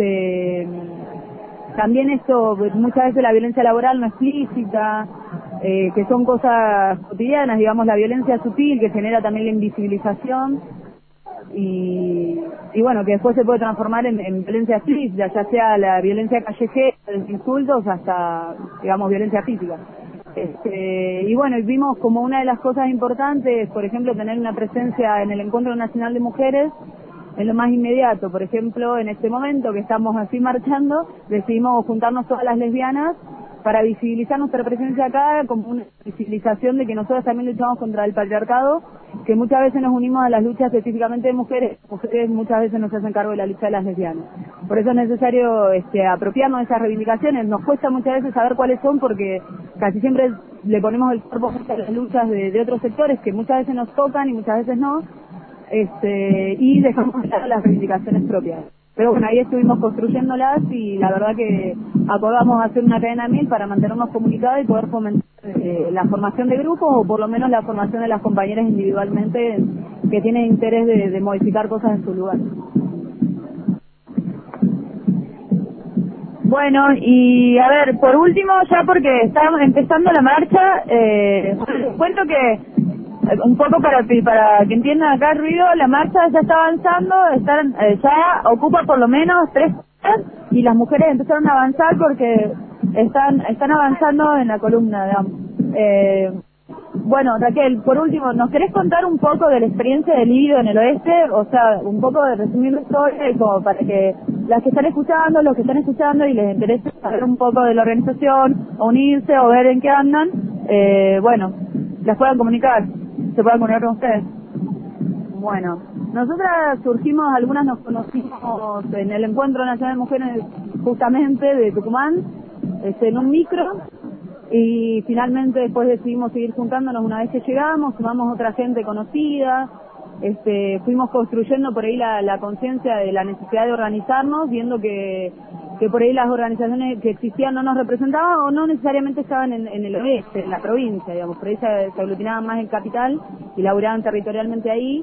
también esto, muchas veces la violencia laboral no explícita, que son cosas cotidianas, digamos, la violencia sutil que genera también la invisibilización y bueno, que después se puede transformar en violencia explícita, ya sea la violencia callejera, los insultos, hasta, digamos, violencia física. Y bueno, vimos como una de las cosas importantes, por ejemplo, tener una presencia en el Encuentro Nacional de Mujeres en lo más inmediato. Por ejemplo, en este momento que estamos así marchando, decidimos juntarnos todas las lesbianas para visibilizar nuestra presencia acá, como una visibilización de que nosotros también luchamos contra el patriarcado, que muchas veces nos unimos a las luchas específicamente de mujeres muchas veces nos hacen cargo de la lucha de las lesbianas. Por eso es necesario apropiarnos de esas reivindicaciones. Nos cuesta muchas veces saber cuáles son, porque casi siempre le ponemos el cuerpo a las luchas de otros sectores que muchas veces nos tocan y muchas veces no, y dejamos de lado las reivindicaciones propias. Pero bueno, ahí estuvimos construyéndolas y la verdad que acordamos hacer una cadena 1000 para mantenernos comunicados y poder fomentar la formación de grupos o por lo menos la formación de las compañeras individualmente que tienen interés de modificar cosas en su lugar. Bueno, y a ver, por último, ya porque estamos empezando la marcha, cuento que un poco para que entiendan acá el ruido, la marcha ya está avanzando, ya ocupa por lo menos 3 horas y las mujeres empezaron a avanzar porque están avanzando en la columna, digamos. Bueno, Raquel, por último, ¿nos querés contar un poco de la experiencia de Lívido en el oeste? O sea, un poco de resumir la historia, como para que las que están escuchando, los que están escuchando y les interese saber un poco de la organización, o unirse o ver en qué andan, bueno, las puedan comunicar, se puedan comunicar con ustedes. Bueno, nosotras surgimos, algunas nos conocimos en el Encuentro Nacional de Mujeres justamente de Tucumán, en un micro, y finalmente después decidimos seguir juntándonos una vez que llegamos, sumamos otra gente conocida, fuimos construyendo por ahí la conciencia de la necesidad de organizarnos, viendo que por ahí las organizaciones que existían no nos representaban o no necesariamente estaban en el oeste, en la provincia, digamos, por ahí se aglutinaban más en capital y laburaban territorialmente ahí,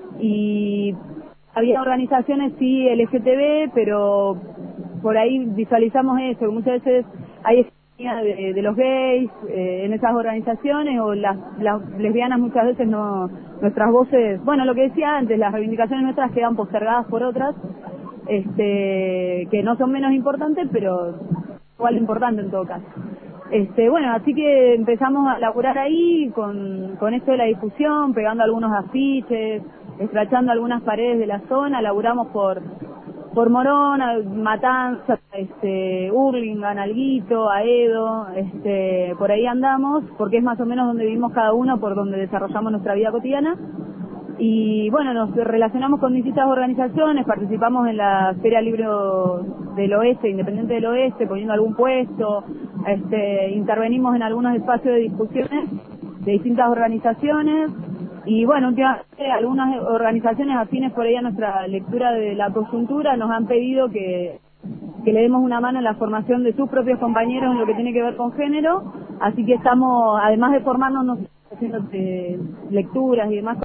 y había organizaciones sí LGTB, pero por ahí visualizamos eso, que muchas veces hay de los gays en esas organizaciones, o las lesbianas muchas veces no, nuestras voces, bueno, lo que decía antes, las reivindicaciones nuestras quedan postergadas por otras, que no son menos importantes, pero igual importante en todo caso. Bueno, así que empezamos a laburar ahí con esto de la difusión, pegando algunos afiches, escrachando algunas paredes de la zona, laburamos por Morón, Matanza, Hurlingham, Alguito, Aedo, por ahí andamos, porque es más o menos donde vivimos cada uno, por donde desarrollamos nuestra vida cotidiana. Y bueno, nos relacionamos con distintas organizaciones, participamos en la Feria Libro del Oeste, Independiente del Oeste, poniendo algún puesto, intervenimos en algunos espacios de discusiones de distintas organizaciones. Y bueno, últimamente algunas organizaciones afines por ahí a nuestra lectura de la coyuntura nos han pedido que le demos una mano en la formación de sus propios compañeros en lo que tiene que ver con género, así que estamos, además de formarnos, haciendo lecturas y demás.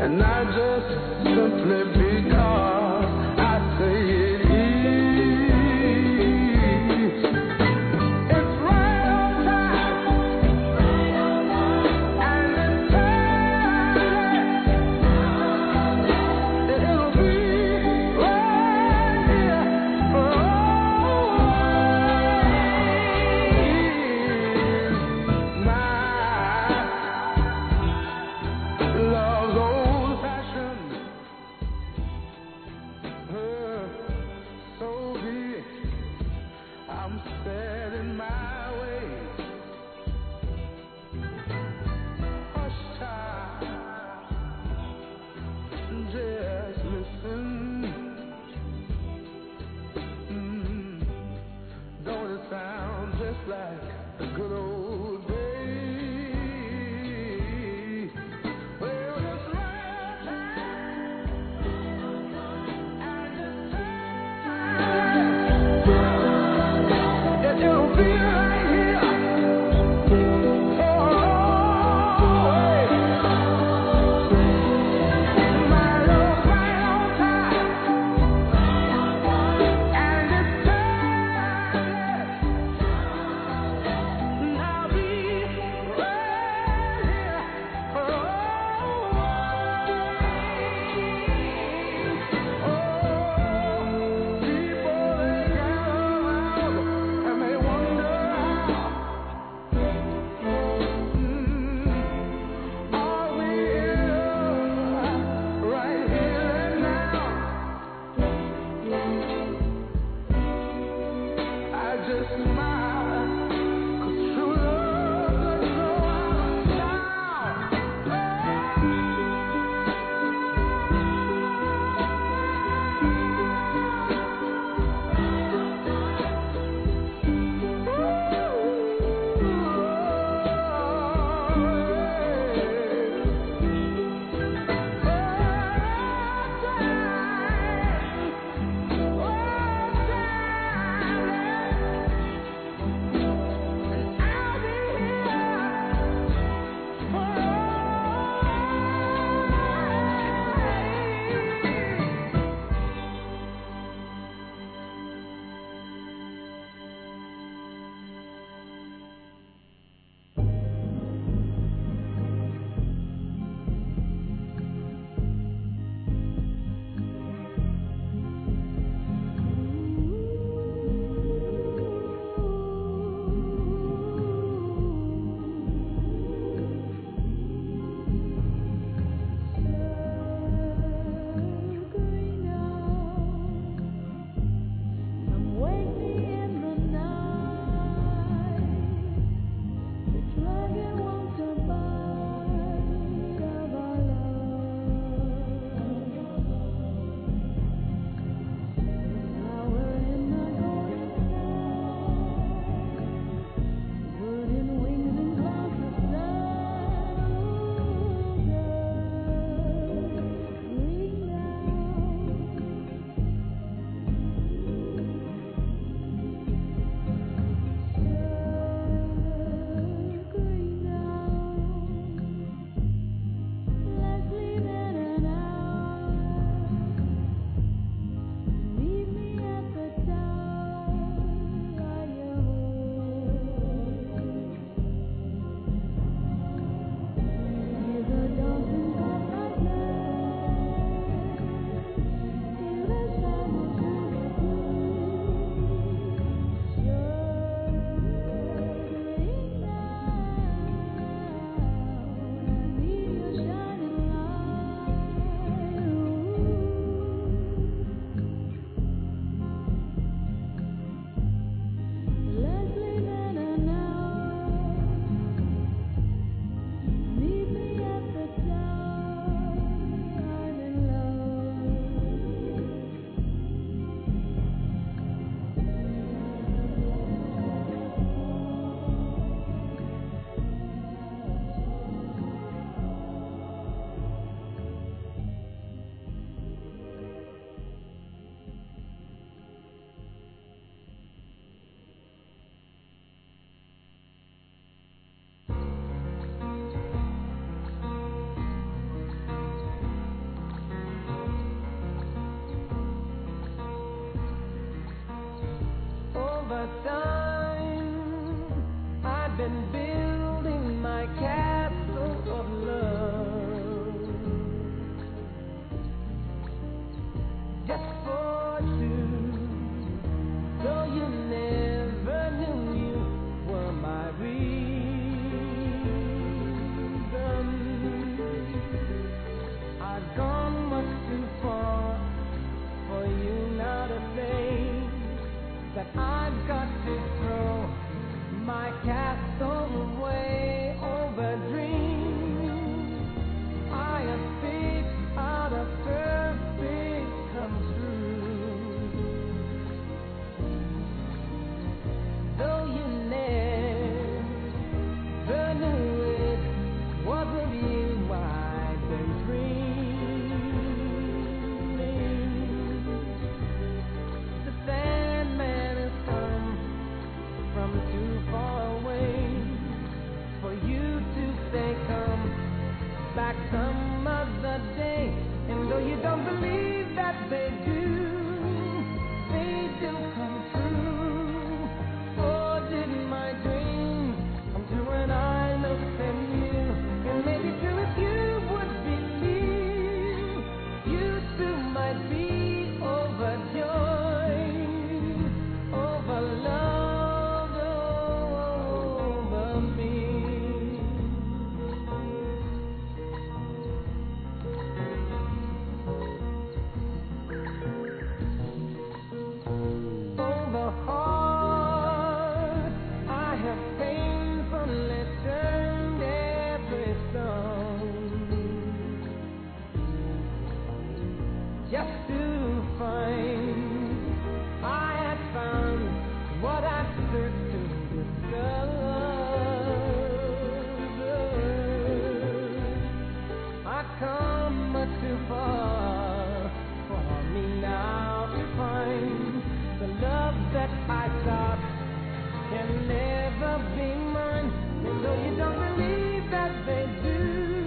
and not just simply because I say it is. It's right on time, and it's time that it'll be right here for just to find I had found what I searched to discover. I come much too far for me now to find the love that I sought can never be mine. And though you don't believe that they do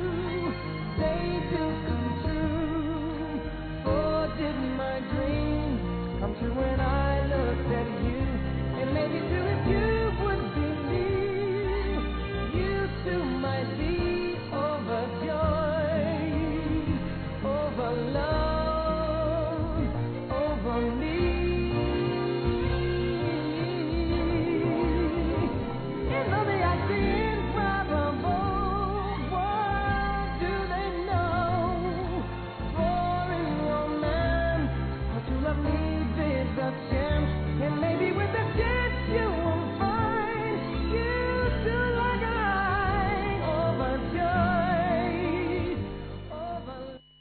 come true. Oh, did my dreams come true when I looked at you? And maybe too if you would believe, you too might be overjoyed over love, over me. And though they are improbable, what do they know? For in romance, what you love needs is a chance, and maybe with a chance you will find you too like I, overjoyed over.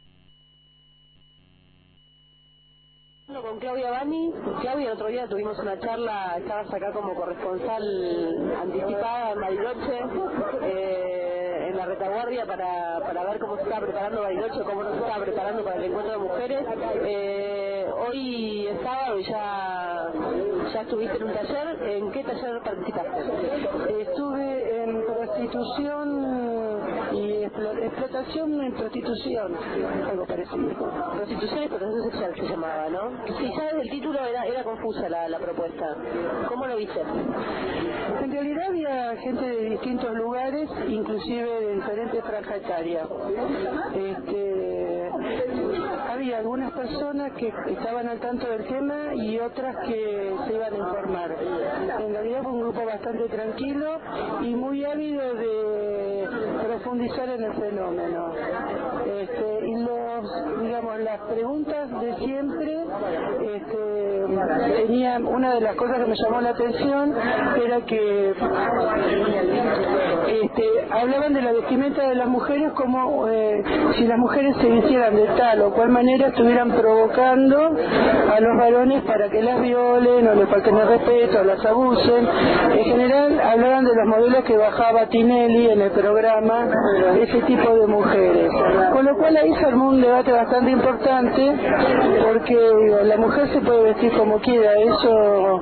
Con Claudia Bani. Claudia, el otro día tuvimos una charla, estabas acá como corresponsal anticipada en Bariloche, en la retaguardia para ver cómo se estaba preparando Bariloche, cómo nos estaba preparando para el encuentro de mujeres. Hoy es sábado y ya estuviste en un taller. ¿En qué taller participaste? Estuve en prostitución y explotación en prostitución, algo parecido. Prostitución y explotación sexual se llamaba, ¿no? Sí, ya desde el título era confusa la propuesta. ¿Cómo lo viste? En realidad había gente de distintos lugares, inclusive de diferentes franjas etarias. Había algunas personas que estaban al tanto del tema y otras que se iban a informar. En realidad fue un grupo bastante tranquilo y muy ávido de profundizar en el fenómeno. Y las preguntas de siempre, una de las cosas que me llamó la atención era que hablaban de la vestimenta de las mujeres como si las mujeres se vistieran de tal o cual manera estuvieran provocando a los varones para que las violen o les falten el respeto o las abusen. En general hablaban de los modelos que bajaba Tinelli en el programa, ese tipo de mujeres, con lo cual ahí se armó un debate bastante importante, porque la mujer se puede vestir como quiera, eso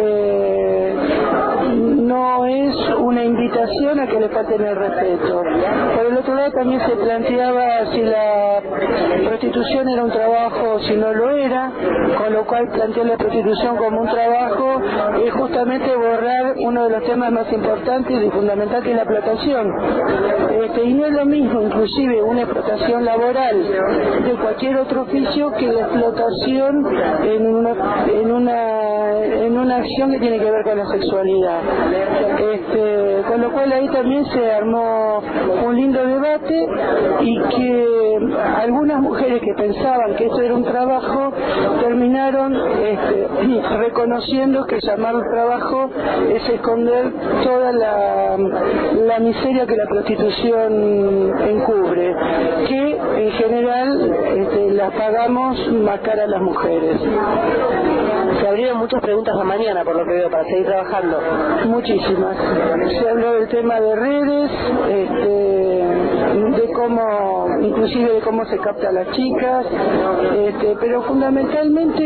no es una invitación a que le falten el respeto. Por el otro lado también se planteaba si la prostitución era un trabajo o si no lo era, con lo cual planteó la prostitución como un trabajo y justamente borrar uno de los temas más importantes y fundamentales, que es la explotación. Y no es lo mismo inclusive una explotación laboral de cualquier otro oficio que la explotación en una acción que tiene que ver con la sexualidad. Con lo cual ahí también se armó un lindo debate y que algunas mujeres que pensaban que eso era un trabajo terminaron reconociendo que llamarlo trabajo es esconder toda la miseria que la prostitución encubre, que en general las pagamos más cara a las mujeres. Se abrieron muchas preguntas a mañana, por lo que veo, para seguir trabajando. Muchísimas. Se habló del tema de redes, de cómo, inclusive de cómo se capta a las chicas, pero fundamentalmente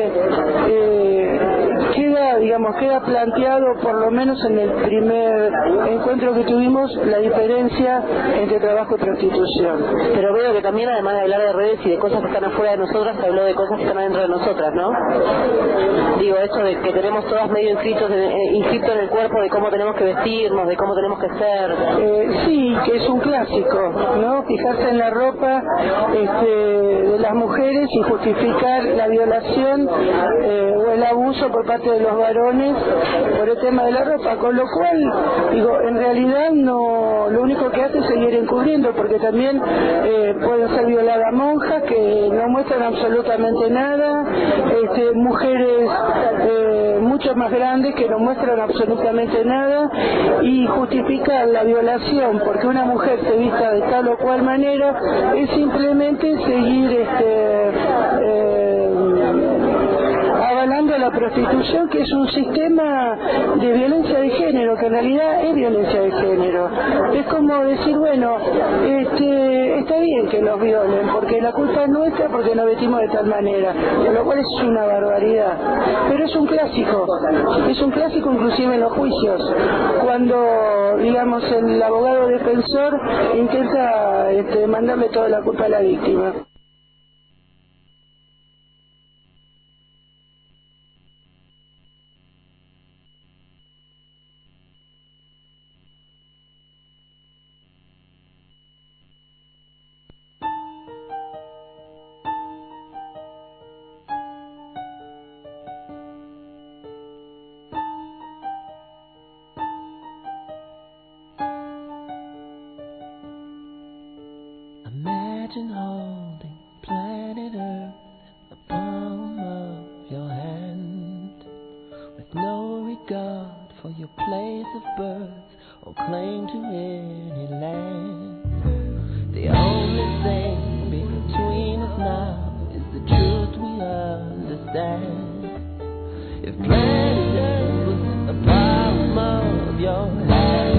queda planteado, por lo menos en el primer encuentro que tuvimos, la diferencia entre trabajo y prostitución. Pero veo que también, además de hablar de redes y de cosas que están afuera de nosotras, se habló de cosas que están adentro de nosotras, ¿no? Digo, esto de que tenemos todas medio inscrito en el cuerpo, de cómo tenemos que vestirnos, de cómo tenemos que ser. Sí, que es un clásico, ¿no? Fijarse en la ropa de las mujeres y justificar la violación o el abuso por parte de los varones por el tema de la ropa, con lo cual, en realidad no, lo único que hace es seguir encubriendo, porque también pueden ser violadas monjas que no muestran absolutamente nada, mujeres mucho más grandes que no muestran absolutamente nada, y justificar la violación porque una mujer se vista de tal o cual manera es simplemente seguir prostitución, que es un sistema de violencia de género, que en realidad es violencia de género. Es como decir, bueno, está bien que nos violen, porque la culpa es nuestra, porque nos vestimos de tal manera, lo cual es una barbaridad. Pero es un clásico inclusive en los juicios, cuando, digamos, el abogado defensor intenta mandarle toda la culpa a la víctima. Imagine holding planet Earth in the palm of your hand, with no regard for your place of birth or claim to any land. The only thing between us now is the truth we understand. If planet Earth was in the palm of your hand,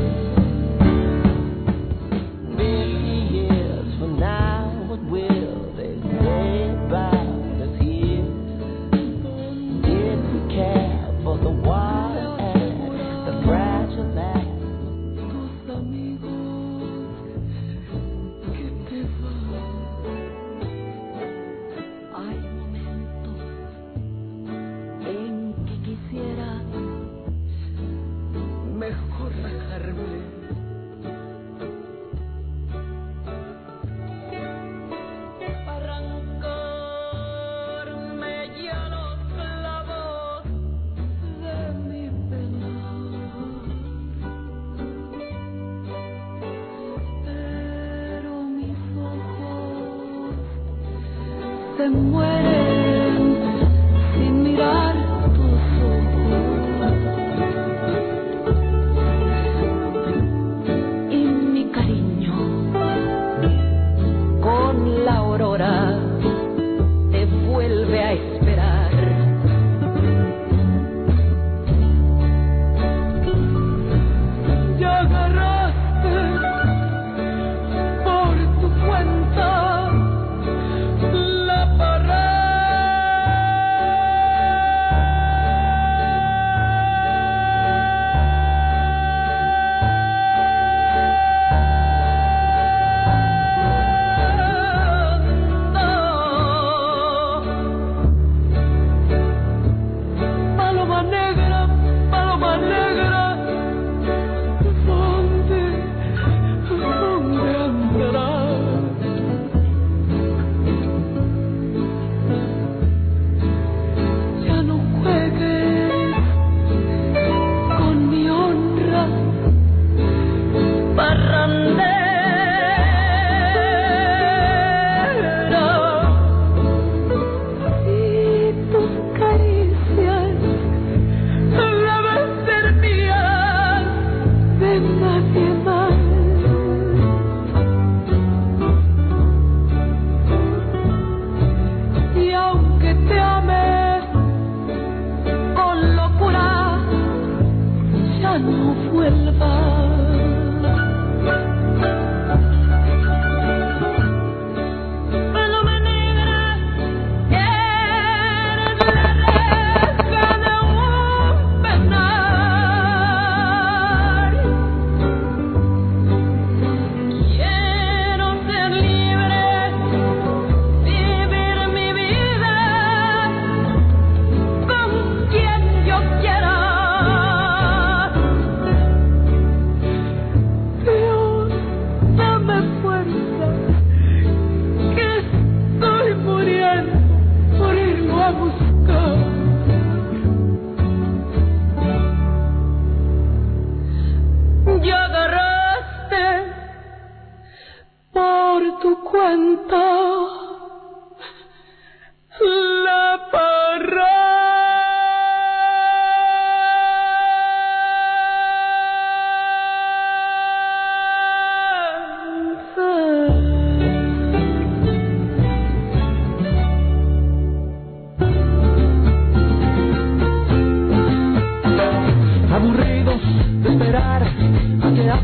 se mueren sin mirar tus ojos, y mi cariño con la aurora te vuelve a esperar. Ya agarraste por tu cuenta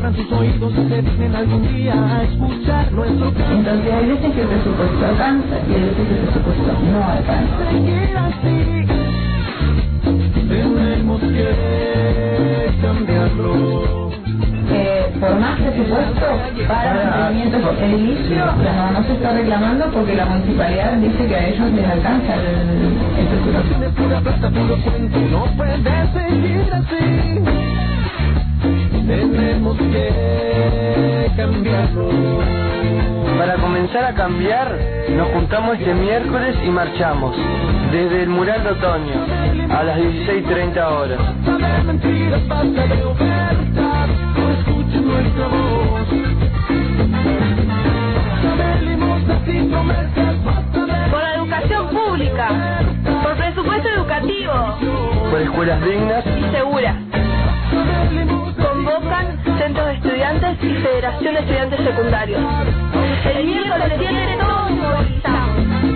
abran sus oídos y se dignen algún día a escuchar nuestro canto. Entonces hay veces que el presupuesto alcanza y hay veces que el presupuesto no alcanza. Seguir así, tenemos que cambiarlo. Por más presupuesto para mantenimiento el inicio no se está reclamando porque la municipalidad dice que a ellos les alcanza el presupuesto. Pura plata, puro cuento, no puede seguir así. Tenemos que cambiarlo. Para comenzar a cambiar, nos juntamos este miércoles y marchamos desde el mural de otoño a las 16:30 horas. Mentiras, basta de ofertas, no escuchen nuestra voz. Por la educación pública, por presupuesto educativo, por escuelas dignas y seguras. Convocan centros de estudiantes y Federación de Estudiantes Secundarios. El miércoles 7 todos movilizamos.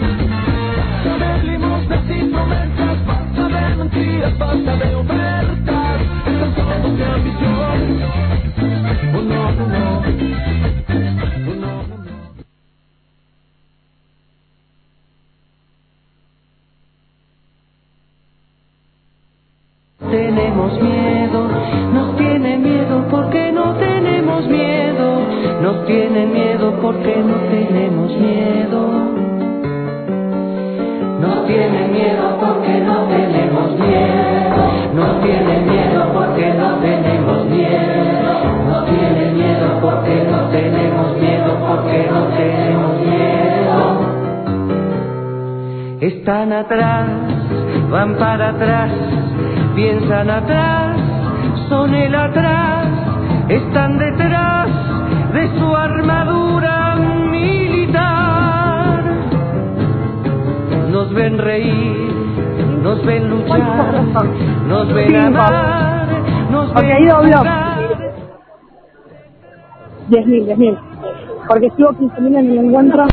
Basta de ofertas, están todos de ambición. Oh no, no, no. Oh no, no, no. Tenemos miedo, nos tiene miedo porque no tenemos miedo, nos tiene miedo porque no tenemos miedo. Nos tiene miedo porque no tenemos miedo, nos tiene miedo porque no tenemos miedo, nos tiene miedo porque no tenemos miedo, porque no tenemos miedo. Están atrás, van para atrás, piensan atrás, son el atrás, están detrás de su armadura militar. Nos ven reír, nos ven luchar, nos ven amar, nos ven jugar. 10.000, porque estuvo 15.000 en el encuentro.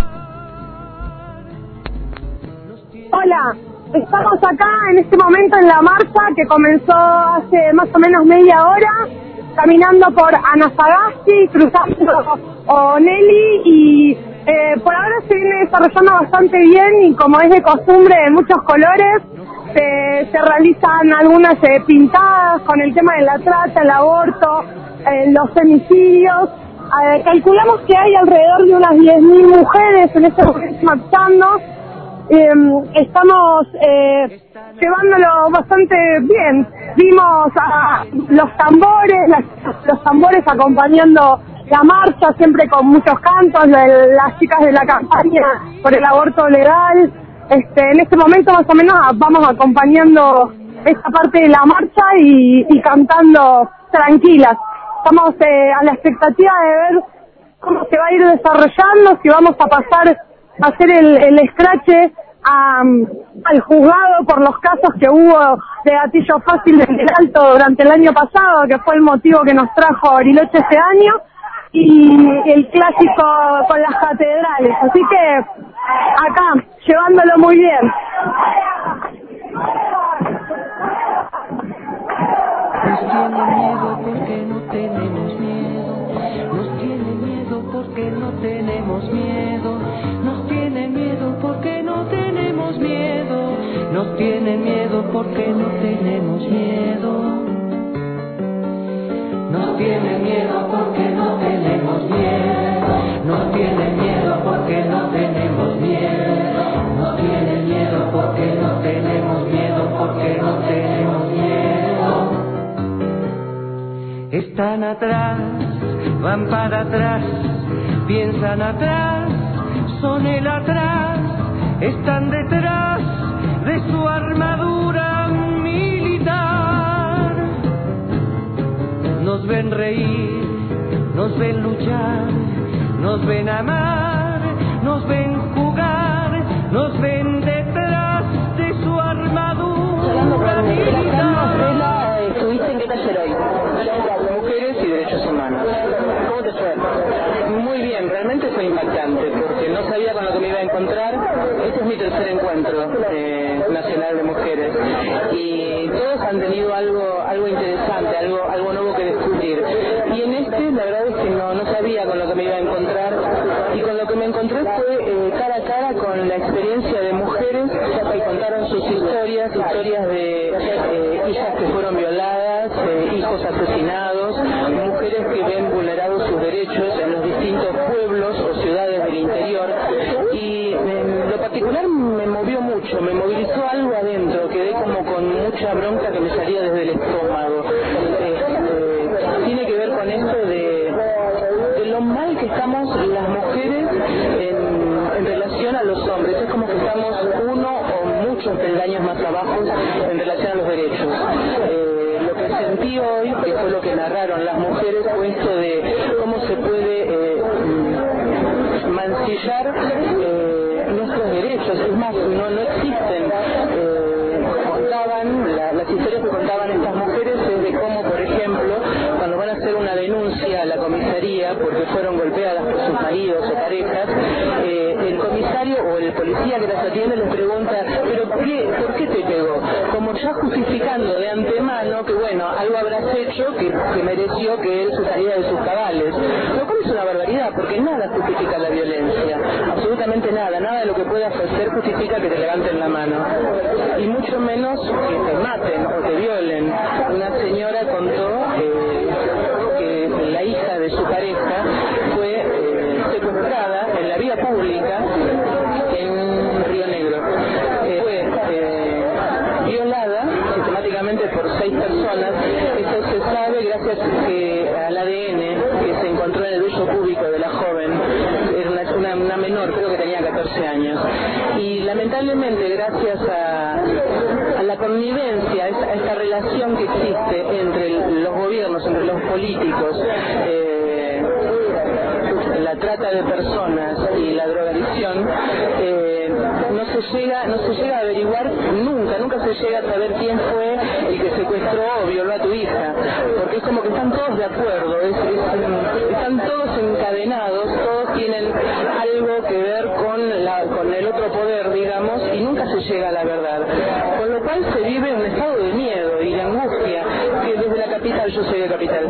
Hola, estamos acá en este momento en la marcha que comenzó hace más o menos media hora, caminando por Anasagasti, cruzando Onelli y por ahora se viene desarrollando bastante bien y como es de costumbre de muchos colores, se realizan algunas pintadas con el tema de la trata, el aborto, los femicidios. Calculamos que hay alrededor de unas 10.000 mujeres en este momento marchando. Estamos llevándolo bastante bien. Vimos a los tambores acompañando la marcha, siempre con muchos cantos, las chicas de la campaña por el aborto legal. En este momento más o menos vamos acompañando esta parte de la marcha y cantando tranquilas. Estamos a la expectativa de ver cómo se va a ir desarrollando, si vamos a pasar a hacer el escrache al juzgado por los casos que hubo de gatillo fácil desde el Alto durante el año pasado, que fue el motivo que nos trajo a Bariloche este año, y el clásico con las catedrales. Así que acá, llevándolo muy bien. Nos tiene miedo porque no tenemos miedo, nos tiene miedo porque no tenemos miedo, nos tiene miedo porque no tenemos miedo. Nos tiene miedo porque no tenemos miedo, nos tiene miedo porque no tenemos miedo, nos tiene miedo porque no tenemos miedo, porque no tenemos miedo. Están atrás, van para atrás, piensan atrás, son el atrás, están detrás de su armadura militar. Nos ven reír, nos ven luchar, nos ven amar, nos ven jugar, nos ven detrás de su armadura militar. ¿Estuviste en qué taller hoy? Mujeres y derechos humanos. ¿Cómo te fue? Muy bien, realmente fue impactante porque no sabía con lo que me iba a encontrar. Este es mi tercer encuentro nacional de mujeres y todos han tenido algo interesante, algo nuevo que descubrir. Y en este la verdad es que no sabía con lo que me iba a encontrar, y con lo que me encontré fue cara a cara con la experiencia de mujeres que contaron sus historias de hijas que fueron violadas, hijos asesinados, mujeres que ven vulnerados sus derechos en los distintos pueblos o ciudades del interior. Y lo particular me movió mucho, me movilizó algo adentro, quedé como con mucha bronca que me salía desde el estómago. Tiene que ver con esto de lo mal que estamos las mujeres en relación a los hombres. Es como que estamos uno o muchos peldaños más abajo en relación a los derechos. Lo que sentí hoy, que fue lo que narraron las mujeres, fue esto de cómo se puede mancillar nuestros derechos. Es más, no existen. Las historias que contaban estas mujeres es de cómo, por ejemplo, cuando van a hacer una denuncia a la comisaría porque fueron golpeadas por sus maridos o parejas, el comisario o el policía que las atiende les pregunta, ¿pero por qué te pegó? Como ya justificando de antemano que, bueno, algo habrás hecho que mereció que él se saliera de sus cabales. Lo cual es una barbaridad, porque nada justifica la violencia, absolutamente nada de lo que puedas hacer justifica que te levanten la mano, y mucho menos que te maten o te violen. Una señora contó que la hija de su pareja fue secuestrada en la vía pública en Río Negro. Fue violada sistemáticamente por 6 personas. Esto se sabe gracias al ADN que se encontró en el vello púbico de la joven. Era una menor, creo que tenía 14 años. Y lamentablemente, gracias a la connivencia, a esta relación que existe entre los gobiernos, entre los políticos, la trata de personas y la drogadicción, no se llega a averiguar nunca se llega a saber quién fue el que secuestró o violó a tu hija, porque es como que están todos de acuerdo, están todos encadenados, todos tienen algo que ver con el otro poder, digamos, y nunca se llega a la verdad, con lo cual se vive un estado de miedo y de angustia, que desde la capital, yo soy de capital,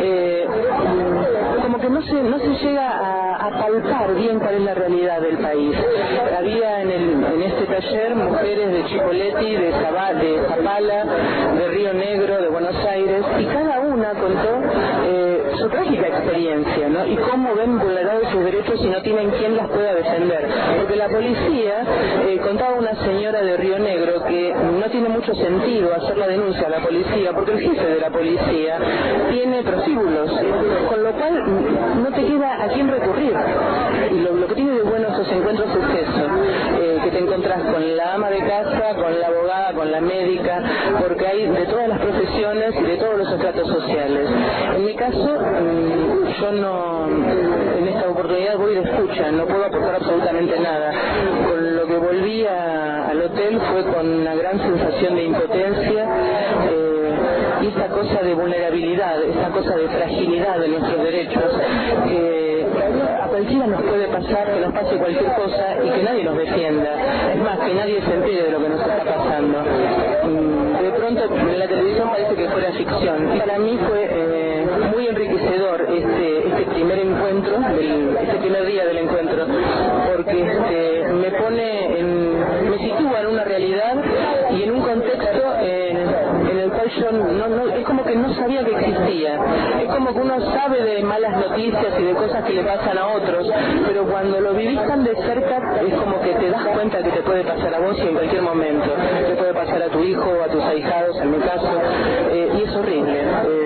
como que no se llega a palpar bien cuál es la realidad del país. Había en este taller mujeres de Chipoleti, de Zapala, de Río Negro, de Buenos Aires, y cada una contó su trágica experiencia, ¿no? Y cómo ven vulnerados sus derechos y no tienen quien las pueda defender. Porque la policía, contaba una señora de Río Negro que no tiene mucho sentido hacer la denuncia a la policía, porque el jefe de la policía tiene prostíbulos, con lo cual no te queda a quién recurrir. Y lo que tiene de bueno esos encuentros es eso, que te encontrás con la ama de casa, con la abogada, con la médica, porque hay de todas las profesiones y de todos los estratos sociales. En mi caso, yo no, en esta oportunidad voy de escucha, no puedo aportar absolutamente nada. Con lo que volví al hotel fue con una gran sensación de impotencia, y esta cosa de vulnerabilidad, esta cosa de fragilidad de nuestros derechos, que a cualquiera nos puede pasar, que nos pase cualquier cosa y que nadie nos defienda, es más, que nadie se entere de lo que nos está pasando. De pronto en la televisión parece que fuera ficción, y para mí fue muy enriquecedor este primer encuentro, este primer día del encuentro, porque me sitúa en una realidad y en un contexto en el cual yo es como que no sabía que existía. Es como que uno sabe de malas noticias y de cosas que le pasan a otros, pero cuando lo vivís tan de cerca es como que te das cuenta que te puede pasar a vos y en cualquier momento te puede pasar a tu hijo o a tus ahijados, en mi caso, y es horrible.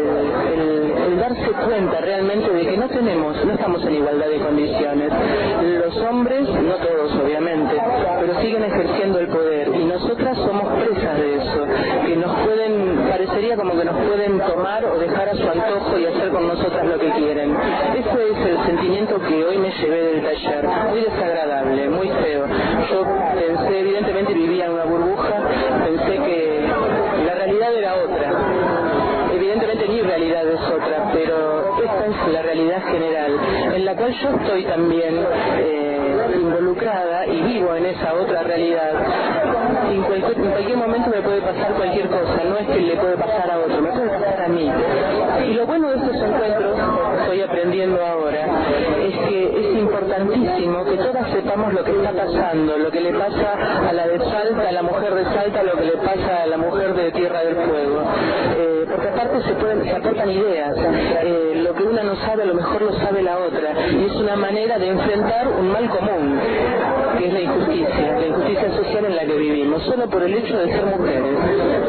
El darse cuenta realmente de que no estamos en igualdad de condiciones. Los hombres, no todos obviamente, pero siguen ejerciendo el poder y nosotras somos presas de eso, que parecería como que nos pueden tomar o dejar a su antojo y hacer con nosotras lo que quieren. Ese es el sentimiento que hoy me llevé del taller, muy desagradable, muy feo. Yo pensé, evidentemente vivía en una burbuja, pensé que la realidad era otra. Evidentemente mi realidad es otra, pero esta es la realidad general, en la cual yo estoy también involucrada esa otra realidad. En cualquier momento me puede pasar cualquier cosa, no es que le puede pasar a otro, me puede pasar a mí. Y lo bueno de estos encuentros, estoy aprendiendo ahora, es que es importantísimo que todas sepamos lo que está pasando, lo que le pasa a la de Salta, a la mujer de Salta, lo que le pasa a la mujer de Tierra del Fuego. Porque aparte se aportan ideas, lo que una no sabe a lo mejor lo sabe la otra, y es una manera de enfrentar un mal común, que es la injusticia social en la que vivimos, solo por el hecho de ser mujeres.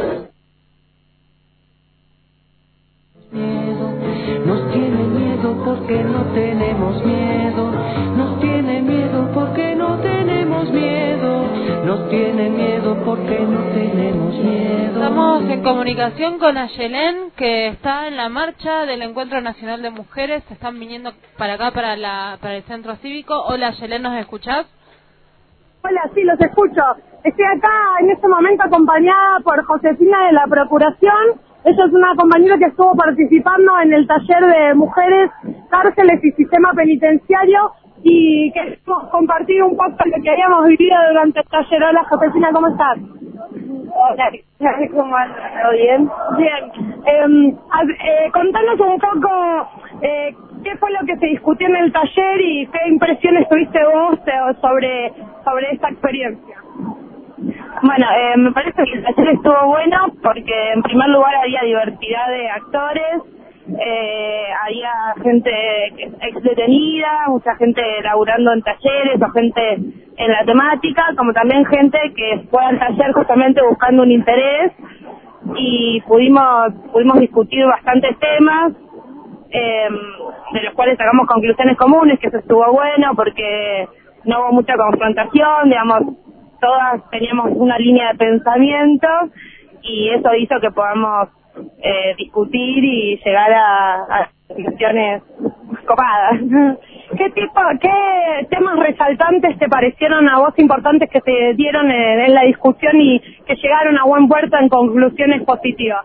Nos tiene miedo porque no tenemos miedo, nos tiene miedo porque no tenemos miedo, nos tiene miedo porque no tenemos miedo. Estamos en comunicación con Ayelén, que está en la marcha del Encuentro Nacional de Mujeres. Están viniendo para acá, para el Centro Cívico. Hola Ayelén, ¿nos escuchás? Hola, sí, los escucho. Estoy acá en este momento acompañada por Josefina de la Procuración. Ella es una compañera que estuvo participando en el taller de mujeres, cárceles y sistema penitenciario, y queremos compartir un poco lo que habíamos vivido durante el taller. Hola Josefina, ¿cómo estás? Hola, ¿cómo andas? ¿Todo bien? Bien. Contanos un poco qué fue lo que se discutió en el taller y qué impresiones tuviste vos sobre esta experiencia. Bueno, me parece que el taller estuvo bueno porque en primer lugar había diversidad de actores, había gente ex detenida, mucha gente laburando en talleres o gente en la temática, como también gente que fue al taller justamente buscando un interés, y pudimos discutir bastantes temas, de los cuales sacamos conclusiones comunes, que eso estuvo bueno porque no hubo mucha confrontación, digamos, todas teníamos una línea de pensamiento y eso hizo que podamos discutir y llegar a discusiones copadas. ¿Qué temas resaltantes te parecieron a vos importantes que se dieron en la discusión y que llegaron a buen puerto en conclusiones positivas?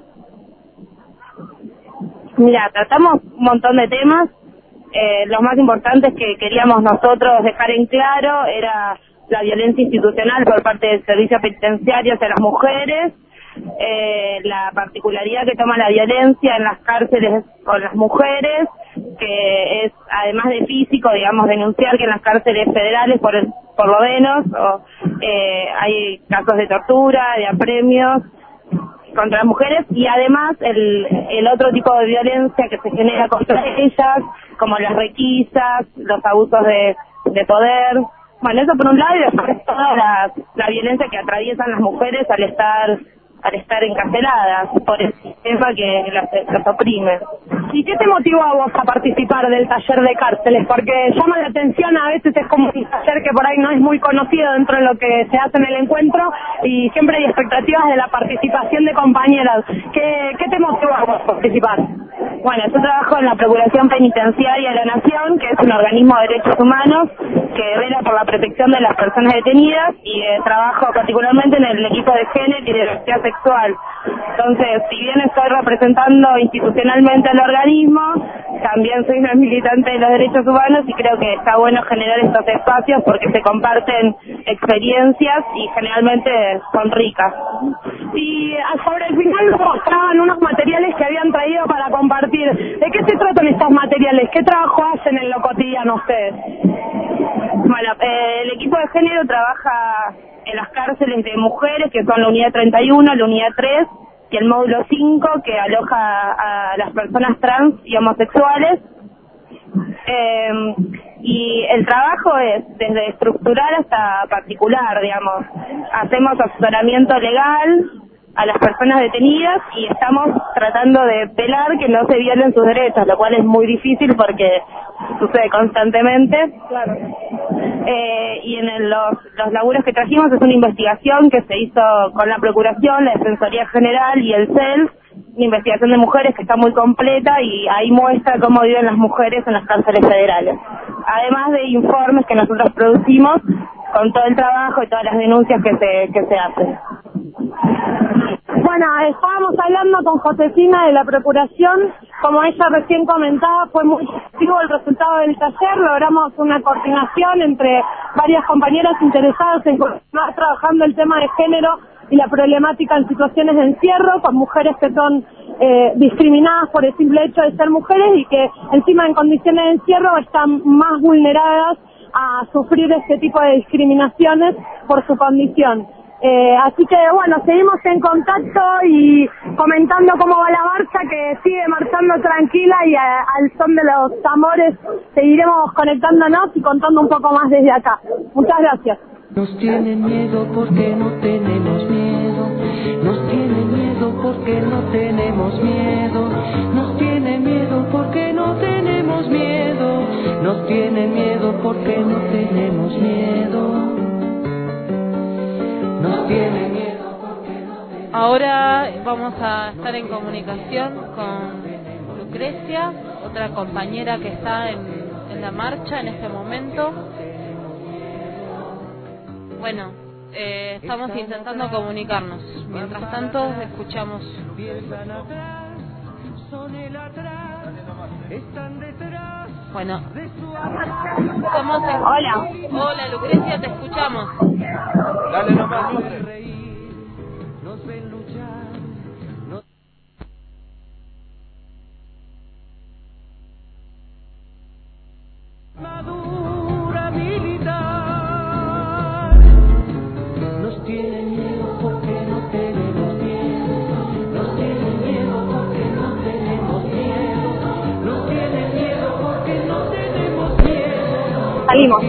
Mira, tratamos un montón de temas. Los más importantes que queríamos nosotros dejar en claro era la violencia institucional por parte del servicio penitenciario hacia las mujeres, la particularidad que toma la violencia en las cárceles con las mujeres, que es además de físico, digamos, denunciar que en las cárceles federales por lo menos hay casos de tortura, de apremios contra las mujeres, y además el otro tipo de violencia que se genera contra ellas, como las requisas, los abusos de poder. Bueno, eso por un lado, y después toda la violencia que atraviesan las mujeres al estar encarceladas por el sistema que las oprime. ¿Y qué te motivó a vos a participar del taller de cárceles? Porque llama la atención, a veces es como un taller que por ahí no es muy conocido dentro de lo que se hace en el encuentro, y siempre hay expectativas de la participación de compañeras. ¿Qué te motivó a vos a participar? Bueno, yo trabajo en la Procuración Penitenciaria de la Nación, que es un organismo de derechos humanos que vela por la protección de las personas detenidas, y trabajo particularmente en el equipo de género y diversidad sexual. Entonces, si bien estoy representando institucionalmente al organismo, también soy una militante de los derechos humanos, y creo que está bueno generar estos espacios porque se comparten experiencias y generalmente son ricas. Y sobre el final nos mostraban unos materiales que habían traído para compartir. ¿De qué se tratan estos materiales? ¿Qué trabajo hacen en lo cotidiano ustedes? Bueno, el equipo de género trabaja en las cárceles de mujeres, que son la unidad 31, la unidad 3 y el módulo 5, que aloja a las personas trans y homosexuales. Y el trabajo es desde estructural hasta particular, digamos. Hacemos asesoramiento legal a las personas detenidas y estamos tratando de velar que no se violen sus derechos, lo cual es muy difícil porque sucede constantemente. Claro. Y en los laburos que trajimos es una investigación que se hizo con la Procuración, la Defensoría General y el CELF, una investigación de mujeres que está muy completa, y ahí muestra cómo viven las mujeres en las cárceles federales. Además de informes que nosotros producimos con todo el trabajo y todas las denuncias que se hacen. Bueno, estábamos hablando con Josefina de la Procuración. Como ella recién comentaba, fue muy positivo el resultado del taller. Logramos una coordinación entre varias compañeras interesadas en continuar trabajando el tema de género y la problemática en situaciones de encierro, con mujeres que son discriminadas por el simple hecho de ser mujeres y que encima en condiciones de encierro están más vulneradas a sufrir este tipo de discriminaciones por su condición. Así que bueno, seguimos en contacto y comentando cómo va la marcha, que sigue marchando tranquila y al son de los tambores seguiremos conectándonos y contando un poco más desde acá. Muchas gracias. Nos tienen miedo porque no tenemos miedo. Nos tienen miedo porque no tenemos miedo. Nos tienen miedo porque no tenemos miedo. Nos tienen miedo porque no tenemos miedo. Nos tienen miedo porque no tenemos. Ahora vamos a estar en comunicación con Lucrecia, otra compañera que está en la marcha en este momento. Bueno, estamos intentando comunicarnos. Mientras tanto, escuchamos. Bueno, estamos en... Hola. Hola, Lucrecia, te escuchamos. Dale nomás, Lucre. Nos ven luchar. Madura militar. Nos tienen miedo porque no tenemos miedo. Nos tienen miedo porque no tenemos miedo. Nos tienen miedo porque no tenemos miedo. Salimos.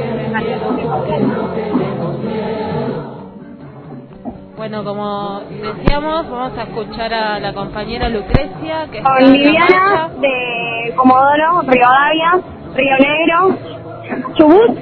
Bueno, como decíamos, vamos a escuchar a la compañera Lucrecia, que está Con en la Viviana marcha. de Comodoro, Rivadavia, Río Negro, Chubut.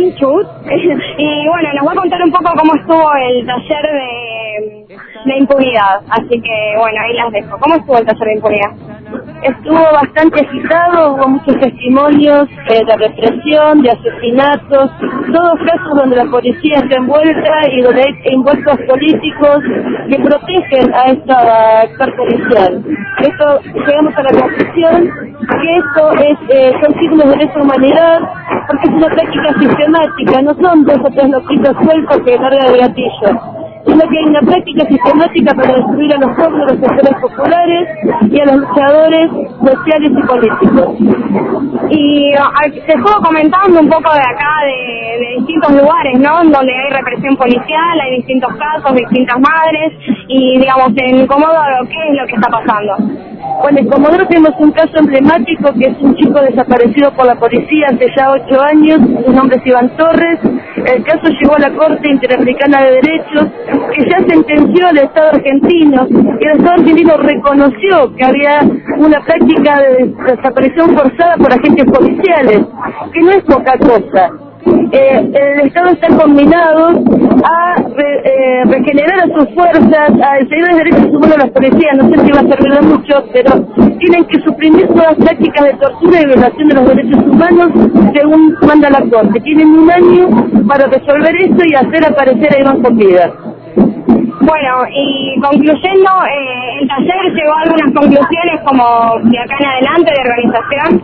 Y bueno, nos va a contar un poco cómo estuvo el taller de impunidad. Así que bueno, ahí las dejo. ¿Cómo estuvo el taller de impunidad? Estuvo bastante agitado, hubo muchos testimonios de represión, de asesinatos, todos casos donde la policía está envuelta y donde hay envueltos políticos que protegen a esta actor policial. Esto, llegamos a la conclusión que esto son signos de lesa humanidad, porque es una práctica sistemática, no son dos o tres loquitos sueltos que largan el gatillo, sino que hay una práctica sistemática para destruir a los pueblos, a los sectores populares y a los luchadores sociales y políticos. Y te estuvo comentando un poco de acá, de distintos lugares, ¿no? Donde hay represión policial, hay distintos casos, distintas madres, y digamos, en Comodoro, ¿qué es lo que está pasando? Bueno, en Comodoro tenemos un caso emblemático que es un chico desaparecido por la policía hace ya 8 años, su nombre es Iván Torres. El caso llegó a la Corte Interamericana de Derechos, que ya sentenció al Estado argentino, y el Estado argentino reconoció que había una práctica de desaparición forzada por agentes policiales, que no es poca cosa. El Estado está combinado a regenerar a sus fuerzas, a seguir los derechos humanos de las policías. No sé si va a servir de mucho, pero tienen que suprimir todas las prácticas de tortura y violación de los derechos humanos según manda la Corte. Tienen 1 año para resolver esto y hacer aparecer a Iván con vida. Bueno, y concluyendo, el taller llegó a algunas conclusiones como de acá en adelante de organización.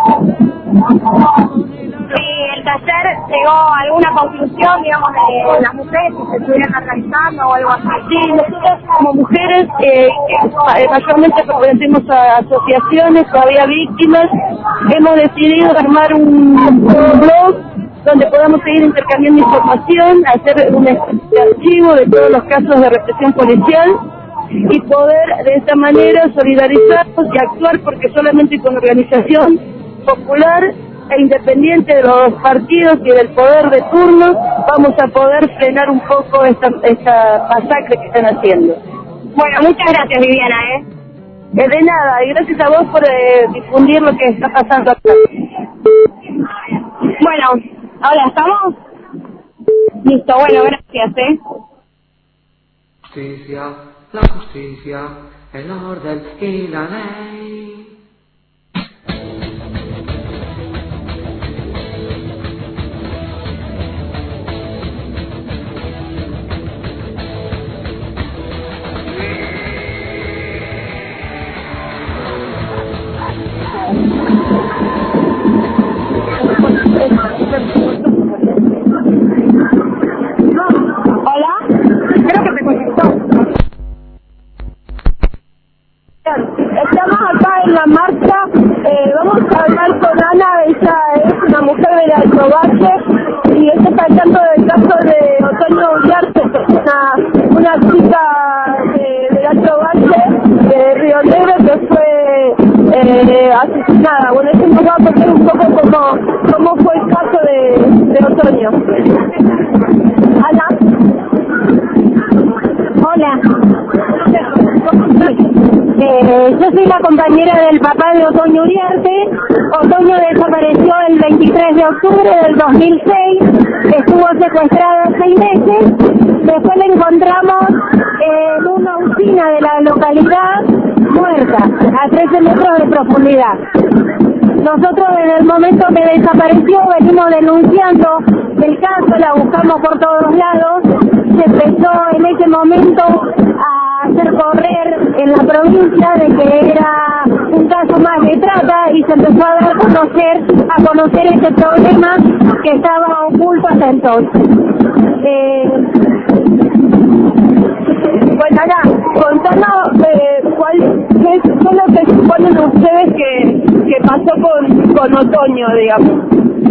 Y el taller llegó a alguna conclusión, digamos, de las mujeres que se estuvieran organizando o algo así. Sí, nosotros como mujeres, mayormente pertenecemos a asociaciones, todavía víctimas, hemos decidido armar un blog donde podamos seguir intercambiando información, hacer un archivo de todos los casos de represión policial y poder de esta manera solidarizarnos y actuar, porque solamente con organización popular e independiente de los partidos y del poder de turno vamos a poder frenar un poco esta masacre que están haciendo. Bueno, muchas gracias, Viviana. De nada, y gracias a vos por difundir lo que está pasando acá. Bueno, ¿ahora estamos? Listo, bueno, gracias, Justicia, la justicia, el orden y la ley. una chica del Alto Valle, de Río Negro, que fue asesinada. Bueno, eso nos va a contar un poco cómo fue el caso de Otoño. Ana. Hola. Yo soy la compañera del papá de Otoño Uriarte. Otoño desapareció el 23 de octubre del 2006, estuvo secuestrado 6 meses, después la encontramos en una usina de la localidad muerta, a 13 metros de profundidad. Nosotros desde el momento que desapareció venimos denunciando el caso, la buscamos por todos lados, se empezó en ese momento a hacer correr en la provincia de que era un caso más de trata y se empezó a dar a conocer este problema que estaba oculto hasta entonces. Bueno, Ana, contanos qué es lo que suponen ustedes que pasó con Otoño, digamos.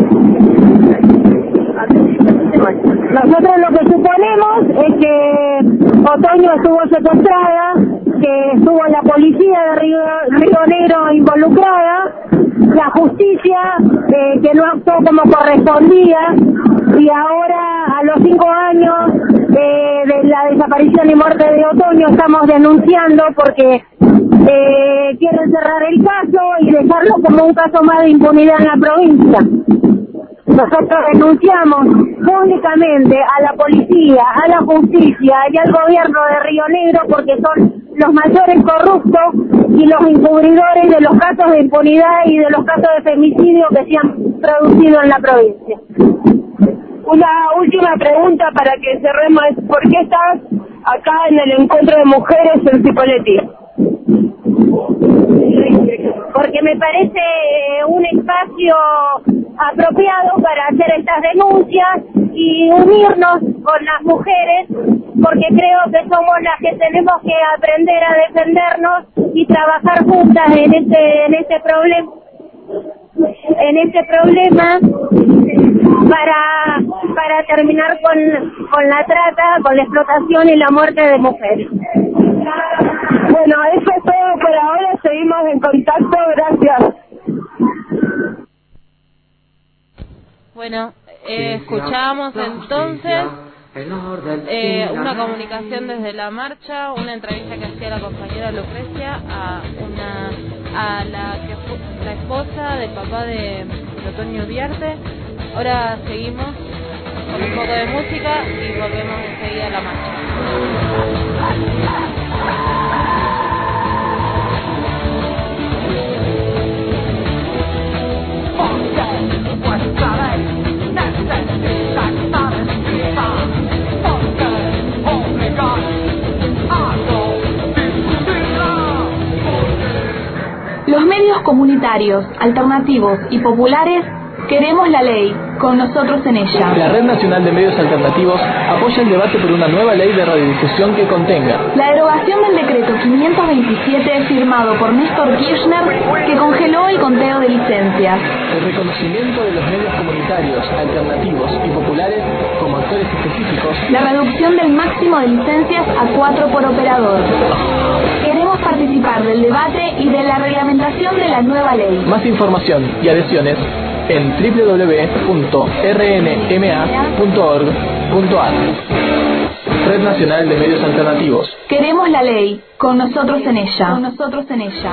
Nosotros lo que suponemos es que Otoño estuvo secuestrada, que estuvo la policía de Río Negro involucrada, la justicia que no actuó como correspondía, y ahora a los 5 años de la desaparición y muerte de Otoño estamos denunciando porque quieren cerrar el caso y dejarlo como un caso más de impunidad en la provincia. Nosotros denunciamos públicamente a la policía, a la justicia y al gobierno de Río Negro porque son los mayores corruptos y los encubridores de los casos de impunidad y de los casos de femicidio que se han producido en la provincia. Una última pregunta para que cerremos es: ¿por qué estás acá en el encuentro de mujeres en Cipolletti? Porque me parece un espacio apropiado para hacer estas denuncias y unirnos con las mujeres, porque creo que somos las que tenemos que aprender a defendernos y trabajar juntas en este problema para terminar con la trata, con la explotación y la muerte de mujeres. Bueno, eso es todo por ahora, seguimos en contacto, gracias. Bueno, escuchamos entonces una comunicación desde la marcha, una entrevista que hacía la compañera Lucrecia a la esposa del papá de Otoño Uriarte. Ahora seguimos con un poco de música y volvemos enseguida a la marcha. Los medios comunitarios, alternativos y populares queremos la ley, con nosotros en ella. La Red Nacional de Medios Alternativos apoya el debate por una nueva ley de radiodifusión que contenga la derogación del decreto 527 firmado por Néstor Kirchner, que congeló el conteo de licencias, el reconocimiento de los medios comunitarios, alternativos y populares como actores específicos, la reducción del máximo de licencias a 4 por operador. Queremos participar del debate y de la reglamentación de la nueva ley. Más información y adhesiones en www.rnma.org.ar. Red Nacional de Medios Alternativos. Queremos la ley, con nosotros en ella. Con nosotros en ella.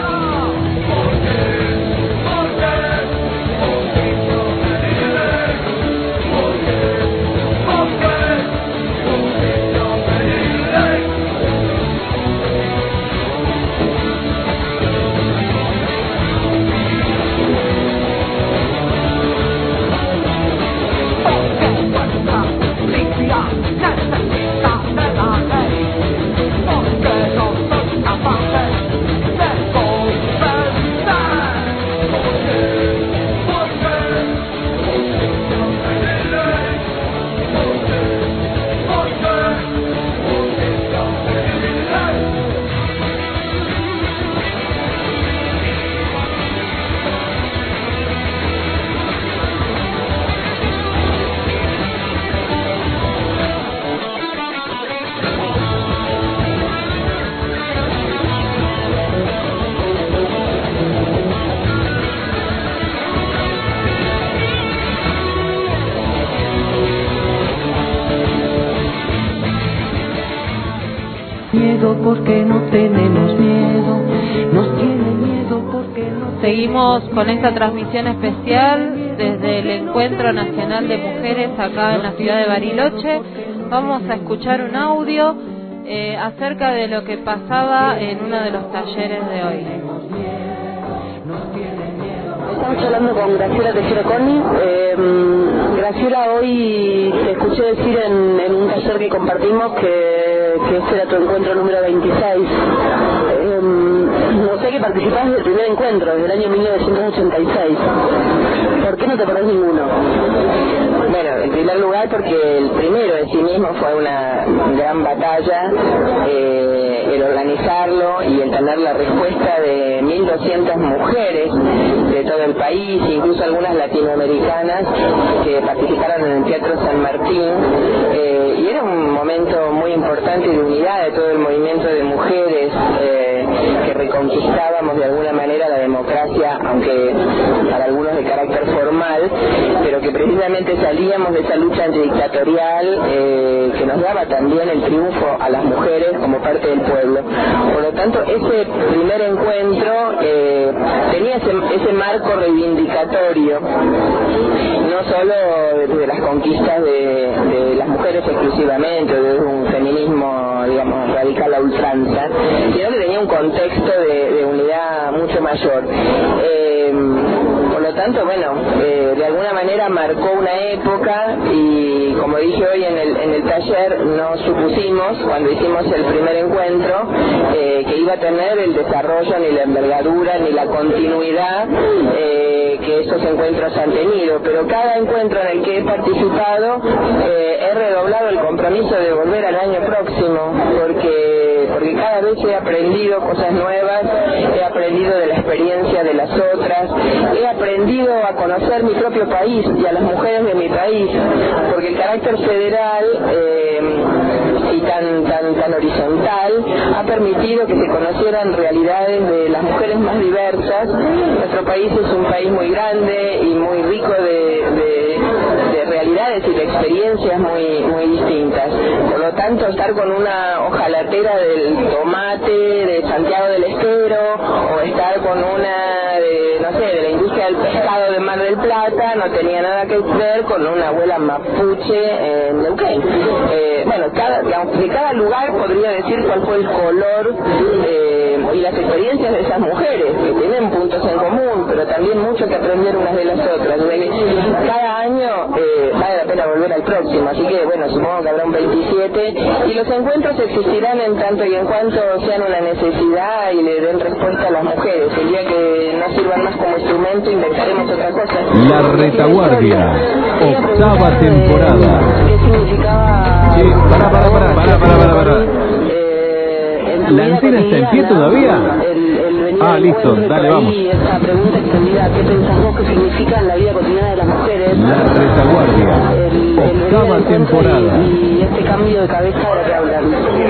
miedo porque no tenemos miedo, nos tiene miedo porque no. Seguimos con esta transmisión especial desde el Encuentro Nacional de Mujeres acá en la ciudad de Bariloche. Vamos a escuchar un audio acerca de lo que pasaba en uno de los talleres de hoy. Estamos hablando con Graciela Tejera Corni. Graciela, hoy te escuché decir en un taller que compartimos que este era tu encuentro número 26. No sé que participás del primer encuentro, desde el año 1986. ¿Por qué no te perdés ninguno? Bueno, en primer lugar porque el primero en sí mismo fue una gran batalla, el organizarlo y el tener la respuesta de 1.200 mujeres de todo el país, incluso algunas latinoamericanas que participaron en el Teatro San Martín, y era un momento muy importante de unidad de todo el movimiento de mujeres, que reconquistábamos de alguna manera la democracia, aunque para algunos de carácter formal, pero que precisamente salíamos de esa lucha antidictatorial que nos daba también el triunfo a las mujeres como parte del pueblo. Por lo tanto, ese primer encuentro tenía ese marco reivindicatorio, no solo de las conquistas de las mujeres exclusivamente, de un feminismo, digamos, radical a ultranza, sino que tenía un contexto de unidad mucho mayor. Por lo tanto, bueno, de alguna manera marcó una época y, como dije hoy en el taller, no supusimos, cuando hicimos el primer encuentro, que iba a tener el desarrollo, ni la envergadura, ni la continuidad que estos encuentros han tenido. Pero cada encuentro en el que he participado, he redoblado el compromiso de volver al año próximo, porque cada vez he aprendido cosas nuevas, he aprendido de la experiencia de las otras, he aprendido a conocer mi propio país y a las mujeres de mi país, porque el carácter federal y tan horizontal ha permitido que se conocieran realidades de las mujeres más diversas. Nuestro país es un país muy grande y muy rico de realidades y de experiencias muy distintas. Por lo tanto, estar con una hojalatera del tomate de Santiago del Estero, o estar con una de, no sé, de la industria del pescado de Mar del Plata, no tenía nada que ver con una abuela mapuche en Neuquén. Bueno, de cada lugar podría decir cuál fue el color y las experiencias de esas mujeres, que tienen puntos en común, pero también mucho que aprender unas de las otras. Cada año vale la pena volver al próximo, así que bueno, supongo que habrá un 27, y los encuentros existirán en tanto y en cuanto sean una necesidad y le den respuesta a las mujeres. El día que no sirvan más como instrumento, inventaremos otra cosa. La Retaguardia, octava temporada. ¿Qué significaba? Para. ¿La antena está en pie todavía? Listo, dale, vamos. Y esa pregunta extendida, ¿qué pensás vos que significa en la vida cotidiana de las mujeres? La Retaguardia, octava temporada. Y este cambio de cabeza de que hablan.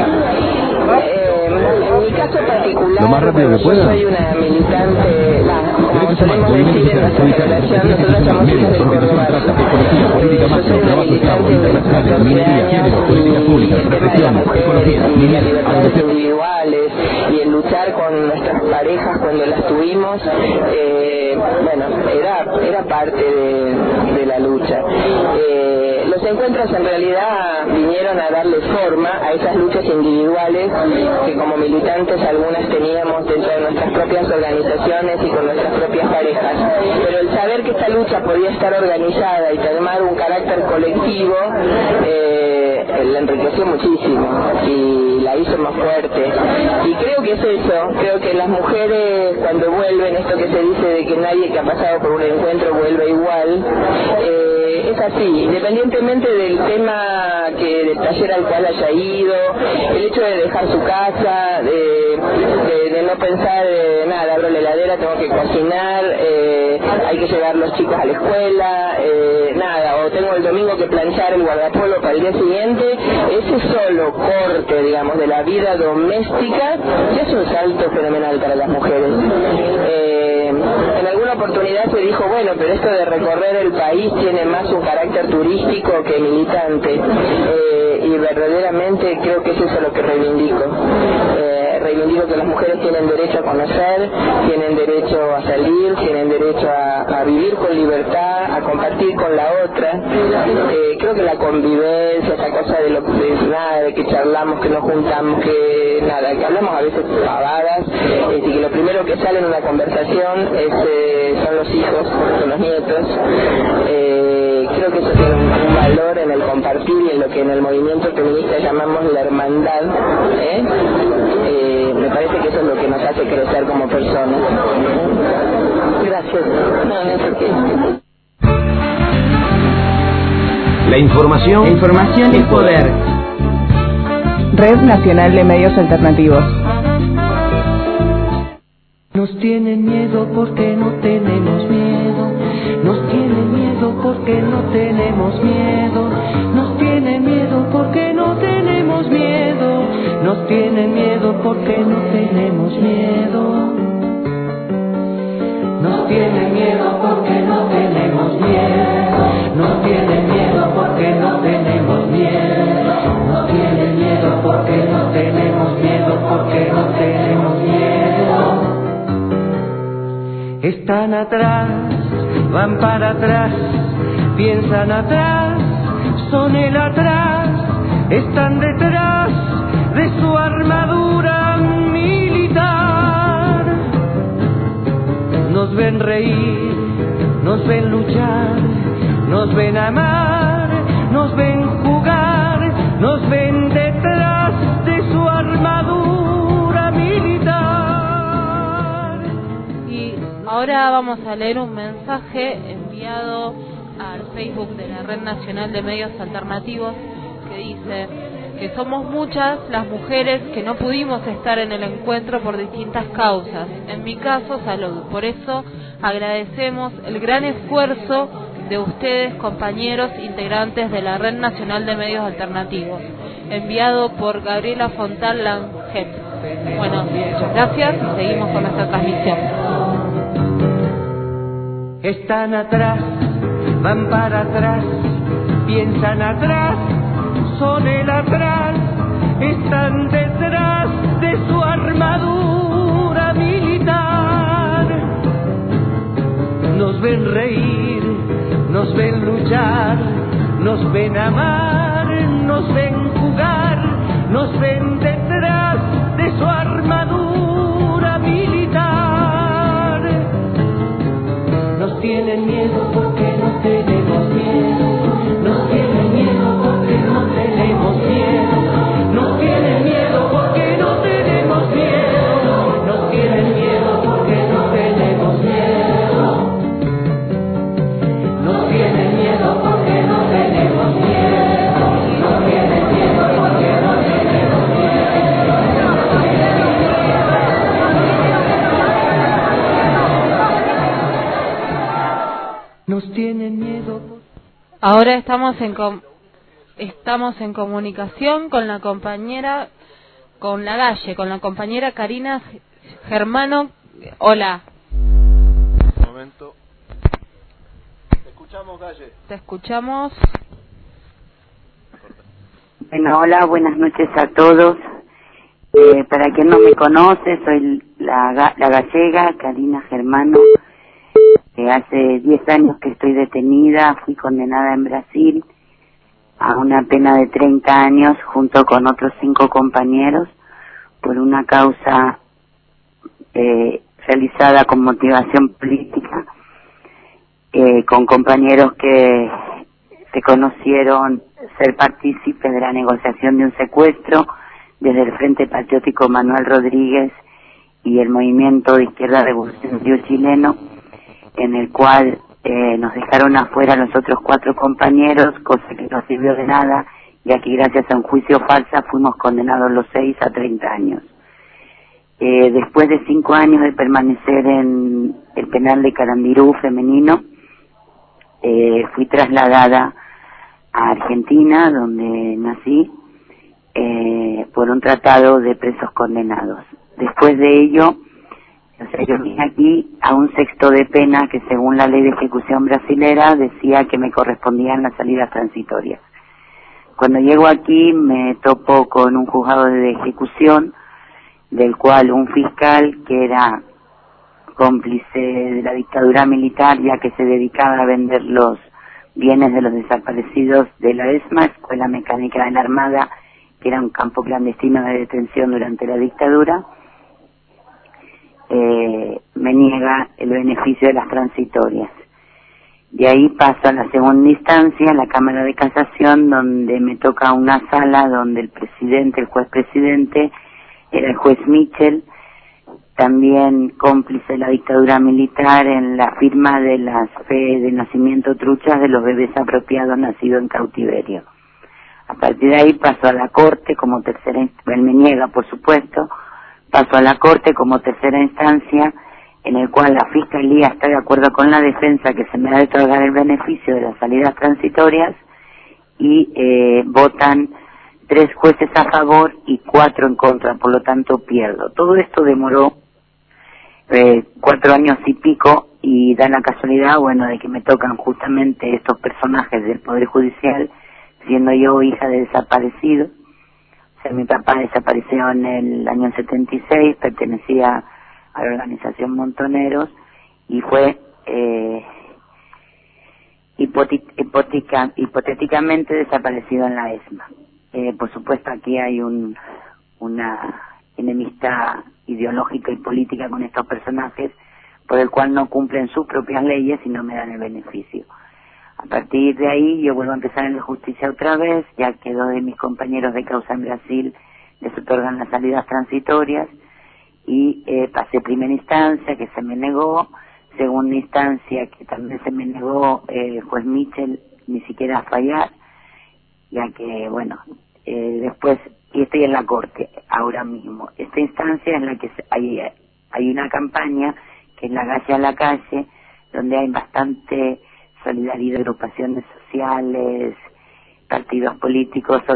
En mi caso particular, lo más rápido que pueda. Yo soy una militante, como solemos decir en nuestra federación, nosotros somos hijas del Córdoba. Yo soy una militante de 14 años y las mujeres y las libertades individuales y en luchar con nuestras parejas cuando las tuvimos, bueno, era parte de la lucha. Los encuentros en realidad vinieron a darle forma a esas luchas individuales que como militantes algunas teníamos dentro de nuestras propias organizaciones y con nuestras propias parejas. Pero el saber que esta lucha podía estar organizada y tomar un carácter colectivo, la enriqueció muchísimo y la hizo más fuerte. Y creo que es eso, creo que las mujeres cuando vuelven, esto que se dice de que nadie que ha pasado por un encuentro vuelve igual, es así, independientemente del tema del taller al cual haya ido, el hecho de dejar su casa, de no pensar nada, abro la heladera, tengo que cocinar, hay que llevar los chicos a la escuela, nada, o tengo el domingo que planchar el guardapolvo para el día siguiente, ese solo corte, digamos, de la vida doméstica ya es un salto fenomenal para las mujeres. En alguna oportunidad se dijo, bueno, pero esto de recorrer el país tiene más un carácter turístico que militante, y verdaderamente creo que es eso lo que reivindico. Reivindico que las mujeres tienen derecho a conocer, tienen derecho a salir, tienen derecho a vivir con libertad, a compartir con la otra. Creo que la convivencia, esa cosa de que charlamos, que nos juntamos, que nada, que hablamos a veces pavadas, y que lo primero que sale en una conversación son los hijos, son los nietos. Creo que eso tiene un valor en el compartir y en lo que en el movimiento feminista llamamos la hermandad. Me parece que eso es lo que nos hace crecer como personas. Gracias. No sé qué. La información es poder. Red Nacional de Medios Alternativos. Nos tienen miedo porque no tenemos miedo. Nos tienen miedo porque no tenemos miedo. Nos tienen miedo porque no tenemos miedo. Nos tienen miedo porque no tenemos miedo. Nos tienen miedo porque no tenemos miedo. Nos tienen miedo porque no tenemos miedo. Nos tienen miedo porque no tenemos miedo, porque no tenemos miedo. Están atrás, van para atrás, piensan atrás, son el atrás, están detrás de su armadura militar. Nos ven reír, nos ven luchar, nos ven amar, nos ven jugar, nos ven detrás de su armadura militar. Y ahora vamos a leer un mensaje enviado al Facebook de la Red Nacional de Medios Alternativos que dice que somos muchas las mujeres que no pudimos estar en el encuentro por distintas causas, en mi caso salud. Por eso agradecemos el gran esfuerzo de ustedes, compañeros integrantes de la Red Nacional de Medios Alternativos, enviado por Gabriela Fontal Langet. Bueno, muchas gracias y seguimos con nuestra transmisión. Están atrás, van para atrás, piensan atrás, son el atrás, están detrás de su armadura militar. Nos ven reír, nos ven luchar, nos ven amar, nos ven jugar, nos ven detrás de su armadura militar. Nos tienen miedo porque no tenemos miedo. Nos tienen miedo porque no tenemos miedo. Nos tienen miedo porque no tenemos miedo. Nos tienen miedo porque no tenemos miedo. Nos tienen miedo porque no tenemos miedo. Nos tienen miedo porque no tenemos miedo. Nos tienen miedo. Ahora estamos en comunicación con la compañera, con la Galle, con la compañera Karina Germano. Hola. Un momento. Te escuchamos, Galle. Te escuchamos. Bueno, hola, buenas noches a todos. Para quien no me conoce, soy la gallega Karina Germano. Hace 10 años que estoy detenida, fui condenada en Brasil a una pena de 30 años junto con otros 5 compañeros por una causa realizada con motivación política, con compañeros que se conocieron ser partícipes de la negociación de un secuestro desde el Frente Patriótico Manuel Rodríguez y el Movimiento de Izquierda Revolucionario Chileno, en el cual nos dejaron afuera los otros 4 compañeros, cosa que no sirvió de nada, ya que gracias a un juicio falsa fuimos condenados los 6 a 30 años. Después de 5 años de permanecer en el penal de Carandirú femenino, fui trasladada a Argentina, donde nací, por un tratado de presos condenados. Después de ello, O sea, yo vine aquí a un sexto de pena que según la ley de ejecución brasilera decía que me correspondían las salidas transitorias. Cuando llego aquí me topo con un juzgado de ejecución, del cual un fiscal que era cómplice de la dictadura militar, ya que se dedicaba a vender los bienes de los desaparecidos de la ESMA, Escuela Mecánica de la Armada, que era un campo clandestino de detención durante la dictadura, me niega el beneficio de las transitorias. De ahí paso a la segunda instancia, la Cámara de Casación, donde me toca una sala donde el juez presidente, era el juez Mitchell, también cómplice de la dictadura militar en la firma de las fe de nacimiento truchas de los bebés apropiados nacidos en cautiverio. A partir de ahí paso a la corte como tercera instancia, él me niega por supuesto, paso a la corte como tercera instancia, en el cual la fiscalía está de acuerdo con la defensa que se me ha de otorgar el beneficio de las salidas transitorias y votan 3 jueces a favor y 4 en contra, por lo tanto pierdo. Todo esto demoró 4 años y pico y da la casualidad, bueno, de que me tocan justamente estos personajes del Poder Judicial, siendo yo hija de desaparecido. O sea, mi papá desapareció en el año 76, pertenecía a la organización Montoneros y fue hipotéticamente desaparecido en la ESMA. Por supuesto aquí hay una enemistad ideológica y política con estos personajes, por el cual no cumplen sus propias leyes y no me dan el beneficio. A partir de ahí yo vuelvo a empezar en la justicia otra vez, ya que 2 de mis compañeros de causa en Brasil les otorgan las salidas transitorias y pasé primera instancia que se me negó, segunda instancia que también se me negó, el juez Mitchell ni siquiera a fallar, ya que bueno, después, y estoy en la corte ahora mismo. Esta instancia en la que hay una campaña que es la calle a la calle, donde hay bastante solidaridad, agrupaciones sociales, partidos políticos,